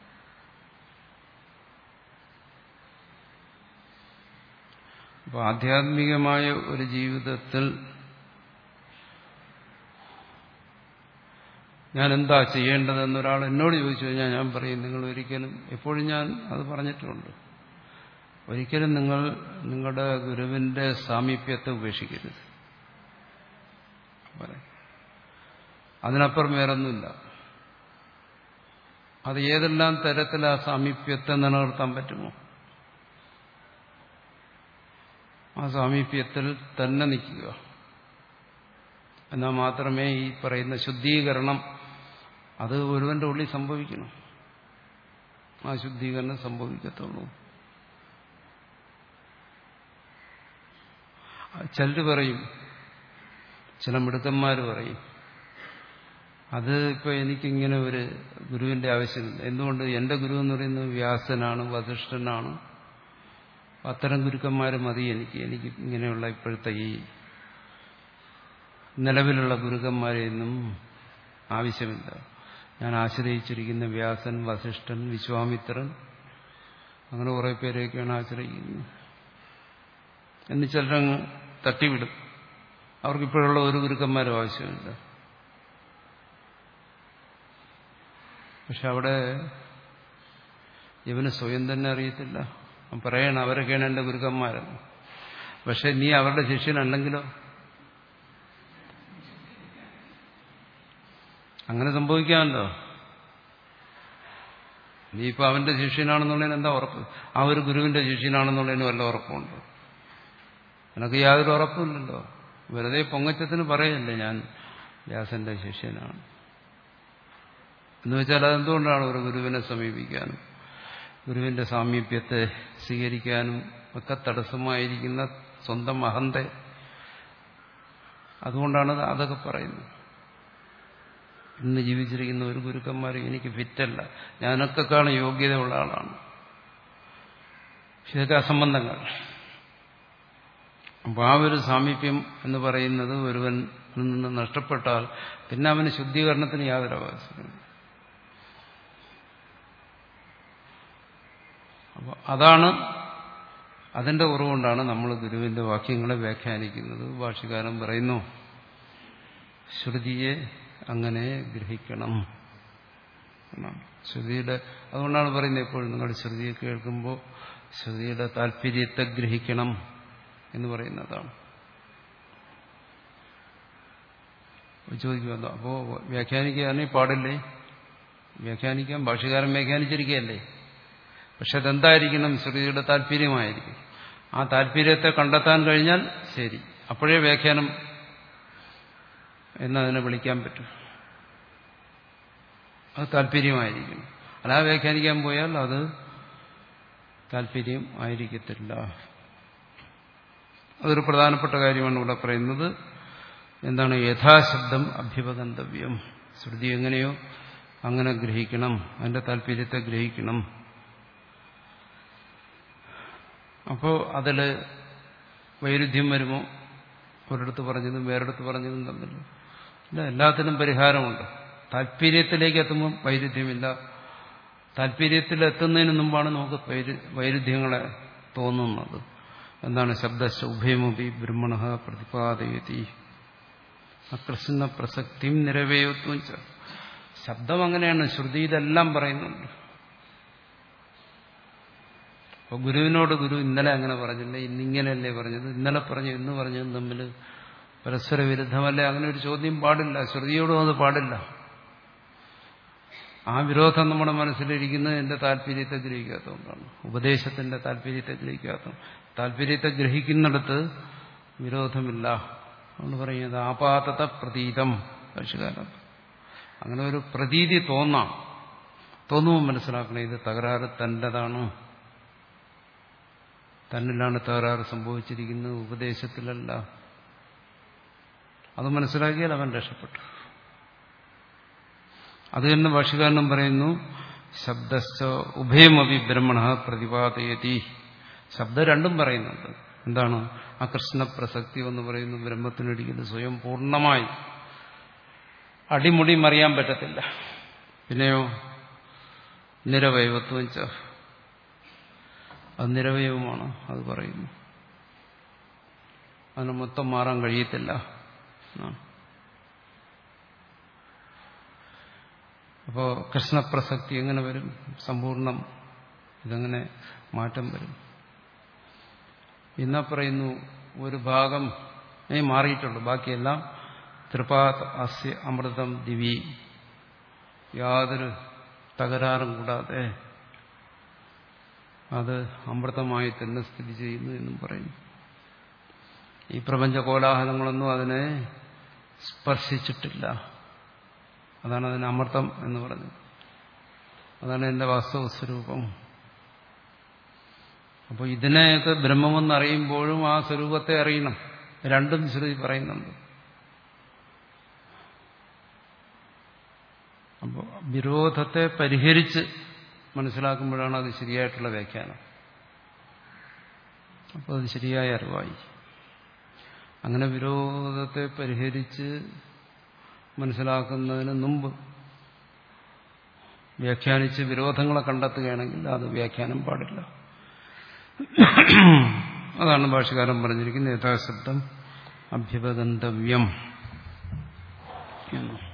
S1: അപ്പോൾ ആധ്യാത്മികമായ ഒരു ജീവിതത്തിൽ ഞാൻ എന്താ ചെയ്യേണ്ടതെന്നൊരാൾ എന്നോട് ചോദിച്ചു കഴിഞ്ഞാൽ ഞാൻ പറയും, നിങ്ങൾ ഒരിക്കലും, എപ്പോഴും ഞാൻ അത് പറഞ്ഞിട്ടുണ്ട്, ഒരിക്കലും നിങ്ങൾ നിങ്ങളുടെ ഗുരുവിന്റെ സാമീപ്യത്തെ ഉപേക്ഷിക്കരുത്. അതിനപ്പുറം വേറൊന്നുമില്ല. അത് ഏതെല്ലാം തരത്തിൽ ആ സാമീപ്യത്തെ നിലനിർത്താൻ പറ്റുമോ ആ സാമീപ്യത്തിൽ തന്നെ നിൽക്കുക. എന്നാൽ മാത്രമേ ഈ പറയുന്ന ശുദ്ധീകരണം അത് ഒരുവന്റെ ഉള്ളിൽ സംഭവിക്കണം. ആ ശുദ്ധീകരണം സംഭവിക്കത്തുള്ളൂ. ചിലർ പറയും, ചില മിടുക്കന്മാർ പറയും, അത് ഇപ്പൊ എനിക്കിങ്ങനെ ഒരു ഗുരുവിന്റെ ആവശ്യമില്ല. എന്തുകൊണ്ട്? എന്റെ ഗുരു എന്ന് പറയുന്നത് വ്യാസനാണ്, വസിഷ്ഠനാണ്, അത്തരം ഗുരുക്കന്മാർ മതി എനിക്ക്. എനിക്ക് ഇങ്ങനെയുള്ള ഇപ്പോഴത്തെ ഈ നിലവിലുള്ള ഗുരുക്കന്മാരെയൊന്നും ആവശ്യമില്ല. ഞാൻ ആശ്രയിച്ചിരിക്കുന്ന വ്യാസൻ, വസിഷ്ഠൻ, വിശ്വാമിത്രൻ, അങ്ങനെ കുറെ പേരെയൊക്കെയാണ് ആശ്രയിക്കുന്നത് എന്ന് ചിലരങ്ങ് തട്ടിവിടും. അവർക്കിപ്പോഴുള്ള ഒരു ഗുരുക്കന്മാരും ആവശ്യമില്ല. പക്ഷെ അവിടെ ഇവന് സ്വയം തന്നെ അറിയത്തില്ല. പറയണം അവരൊക്കെയാണ് എന്റെ ഗുരുക്കന്മാരെന്ന്. പക്ഷെ നീ അവരുടെ ശിഷ്യനല്ലെങ്കിലോ? അങ്ങനെ സംഭവിക്കാമല്ലോ. നീ ഇപ്പൊ അവന്റെ ശിഷ്യനാണെന്നുള്ളതിന് എന്താ ഉറപ്പ്? ആ ഒരു ഗുരുവിന്റെ ശിഷ്യനാണെന്നുള്ളതിന് വല്ല ഉറപ്പുണ്ടോ? നിനക്ക് യാതൊരു ഉറപ്പുമില്ലല്ലോ. വെറുതെ പൊങ്ങച്ചത്തിന് പറയല്ലേ ഞാൻ വ്യാസന്റെ ശിഷ്യനാണ് എന്ന് വെച്ചാൽ അതെന്തുകൊണ്ടാണ് ഒരു ഗുരുവിനെ സമീപിക്കാനും ഗുരുവിന്റെ സാമീപ്യത്തെ സ്വീകരിക്കാനും ഒക്കെ തടസ്സമായിരിക്കുന്ന സ്വന്തം അഹന്ത. അതുകൊണ്ടാണ് അതൊക്കെ പറയുന്നത്. ഇന്ന് ജീവിച്ചിരിക്കുന്ന ഒരു ഗുരുക്കന്മാരും എനിക്ക് ഫിറ്റല്ല, ഞാനൊക്കെ കാണും യോഗ്യതയുള്ള ആളാണ്. ഇതൊക്കെ അസംബന്ധങ്ങൾ. അപ്പോൾ ആ ഒരു സാമീപ്യം എന്ന് പറയുന്നത് ഒരുവനിൽ നിന്ന് നഷ്ടപ്പെട്ടാൽ പിന്നെ അവന് ശുദ്ധീകരണത്തിന് യാതൊരു അവകാശമില്ല. അപ്പോൾ അതാണ്, അതിന്റെ കുറവുകൊണ്ടാണ് നമ്മൾ ഗുരുവിന്റെ വാക്യങ്ങളെ വ്യാഖ്യാനിക്കുന്നത്. ഭാഷ്യകാരൻ പറയുന്നു, ശ്രുതിയെ അങ്ങനെ ഗ്രഹിക്കണം എന്നാണ്. ശ്രുതിയുടെ അതുകൊണ്ടാണ് പറയുന്നത് എപ്പോഴും നിങ്ങൾ ശ്രുതിയെ കേൾക്കുമ്പോൾ ശ്രുതിയുടെ താല്പര്യത്തെ ഗ്രഹിക്കണം എന്ന് പറയുന്നതാണ്. ചോദിക്കുമല്ലോ, അപ്പോ വ്യാഖ്യാനിക്കാനേ പാടില്ലേ? വ്യാഖ്യാനിക്കാൻ ഭാഷ്യകാരൻ വ്യാഖ്യാനിച്ചിരിക്കുകയല്ലേ. പക്ഷെ അതെന്തായിരിക്കണം? ശ്രുതിയുടെ താല്പര്യമായിരിക്കും. ആ താല്പര്യത്തെ കണ്ടെത്താൻ കഴിഞ്ഞാൽ ശരി, അപ്പോഴേ വ്യാഖ്യാനം എന്നതിനെ വിളിക്കാൻ പറ്റും. അത് താല്പര്യമായിരിക്കും. അല്ലാതെ വ്യാഖ്യാനിക്കാൻ പോയാൽ അത് താല്പര്യം ആയിരിക്കത്തില്ല. അതൊരു പ്രധാനപ്പെട്ട കാര്യമാണ് ഇവിടെ പറയുന്നത്. എന്താണ്? യഥാശബ്ദം അഭ്യുപഗന്തവ്യം. ശ്രുതി എങ്ങനെയോ അങ്ങനെ ഗ്രഹിക്കണം, അതിന്റെ താല്പര്യത്തെ ഗ്രഹിക്കണം. അപ്പോൾ അതിൽ വൈരുദ്ധ്യം വരുമോ? ഒരിടത്ത് പറഞ്ഞതും വേറെടുത്ത് പറഞ്ഞതും തമ്മിൽ ഇല്ല. എല്ലാത്തിനും പരിഹാരമുണ്ട്. താല്പര്യത്തിലേക്ക് എത്തുമ്പോൾ വൈരുദ്ധ്യമില്ല. താല്പര്യത്തിലെത്തുന്നതിന് മുമ്പാണ് നമുക്ക് വൈരുദ്ധ്യങ്ങളെ തോന്നുന്നത്. എന്താണ്? ശബ്ദശ്ച ഉഭയമപി ബ്രഹ്മണ പ്രതിപാദയതി അകൃഷ്ണ പ്രസക്തിയും നിരവേയത്വം. ശബ്ദം അങ്ങനെയാണ്. ശ്രുതി ഇതെല്ലാം പറയുന്നുണ്ട്. അപ്പൊ ഗുരുവിനോട് ഗുരു ഇന്നലെ അങ്ങനെ പറഞ്ഞില്ലേ, ഇന്നിങ്ങനെയല്ലേ പറഞ്ഞത്, ഇന്നലെ പറഞ്ഞു ഇന്ന് പറഞ്ഞതും തമ്മിൽ പരസ്പര വിരുദ്ധമല്ലേ? അങ്ങനെ ഒരു ചോദ്യം പാടില്ല. ശ്രുതിയോടും അത് പാടില്ല. ആ വിരോധം നമ്മുടെ മനസ്സിലിരിക്കുന്നത് എന്റെ താല്പര്യത്തെ ഗ്രഹിക്കാത്തതുകൊണ്ടാണ്, ഉപദേശത്തിന്റെ താല്പര്യത്തെ ഗ്രഹിക്കാത്ത. താല്പര്യത്തെ ഗ്രഹിക്കുന്നിടത്ത് വിരോധമില്ല. അതുകൊണ്ട് പറയുന്നത് ആപാതത പ്രതീതം. ഭാഷ്യകാരൻ അങ്ങനെ ഒരു പ്രതീതി തോന്നാം. തോന്നുമ്പോൾ മനസ്സിലാക്കണം ഇത് തകരാറ് തന്റേതാണ്, തന്നിലാണ് തകരാറ് സംഭവിച്ചിരിക്കുന്നത്, ഉപദേശത്തിലല്ല. അത് മനസ്സിലാക്കിയാൽ അവൻ രക്ഷപ്പെട്ടു. അത് തന്നെ ഭാഷ്യകാരനും പറയുന്നു, ശബ്ദശ്ച ഉഭയമപി ബ്രഹ്മണ പ്രതിപാദയതി. ശബ്ദം രണ്ടും പറയുന്നുണ്ട്. എന്താണ്? അകൃഷ്ണ പ്രസക്തി എന്ന് പറയുന്നു. ബ്രഹ്മത്തിനൊരിക്കലും സ്വയം പൂർണ്ണമായി അടിമുടി മറിയാൻ പറ്റത്തില്ല. പിന്നെയോ നിരവയവത്വം. അത് നിരവയവമാണ്, അത് പറയുന്നു. അതിന് മൊത്തം മാറാൻ കഴിയത്തില്ല. അപ്പോൾ കൃഷ്ണപ്രസക്തി എങ്ങനെ വരും? സമ്പൂർണം ഇതെങ്ങനെ മാറ്റം വരും? ഇന്ന പറയുന്നു ഒരു ഭാഗം മാറിയിട്ടുള്ളൂ, ബാക്കിയെല്ലാം ത്രിപാത് അസ്യ അമൃതം ദിവി, യാതൊരു തകരാറും കൂടാതെ അത് അമൃതമായി തന്നെ സ്ഥിതി ചെയ്യുന്നു എന്നും പറയുന്നു. ഈ പ്രപഞ്ച കോലാഹലങ്ങളൊന്നും അതിനെ സ്പർശിച്ചിട്ടില്ല. അതാണ് അതിന് അമൃതം എന്ന് പറഞ്ഞത്. അതാണ് എന്റെ വാസ്തവ സ്വരൂപം. അപ്പോൾ ഇതിനെയൊക്കെ ബ്രഹ്മമെന്ന് അറിയുമ്പോഴും ആ സ്വരൂപത്തെ അറിയണം. രണ്ടും ശ്രുതി പറയുന്നുണ്ട്. അപ്പോൾ വിരോധത്തെ പരിഹരിച്ച് മനസ്സിലാക്കുമ്പോഴാണ് അത് ശരിയായിട്ടുള്ള വ്യാഖ്യാനം. അപ്പോൾ അത് ശരിയായ അറിവായി. അങ്ങനെ വിരോധത്തെ പരിഹരിച്ച് മനസ്സിലാക്കുന്നതിന് മുമ്പ് വ്യാഖ്യാനിച്ച് വിരോധങ്ങളെ കണ്ടെത്തുകയാണെങ്കിൽ അത് വ്യാഖ്യാനം പാടില്ല. അതാണ് ഭാഷ്യകാരൻ പറഞ്ഞിരിക്കുന്നത് യഥാശബ്ദം അഭ്യുപഗന്തവ്യം എന്ന്.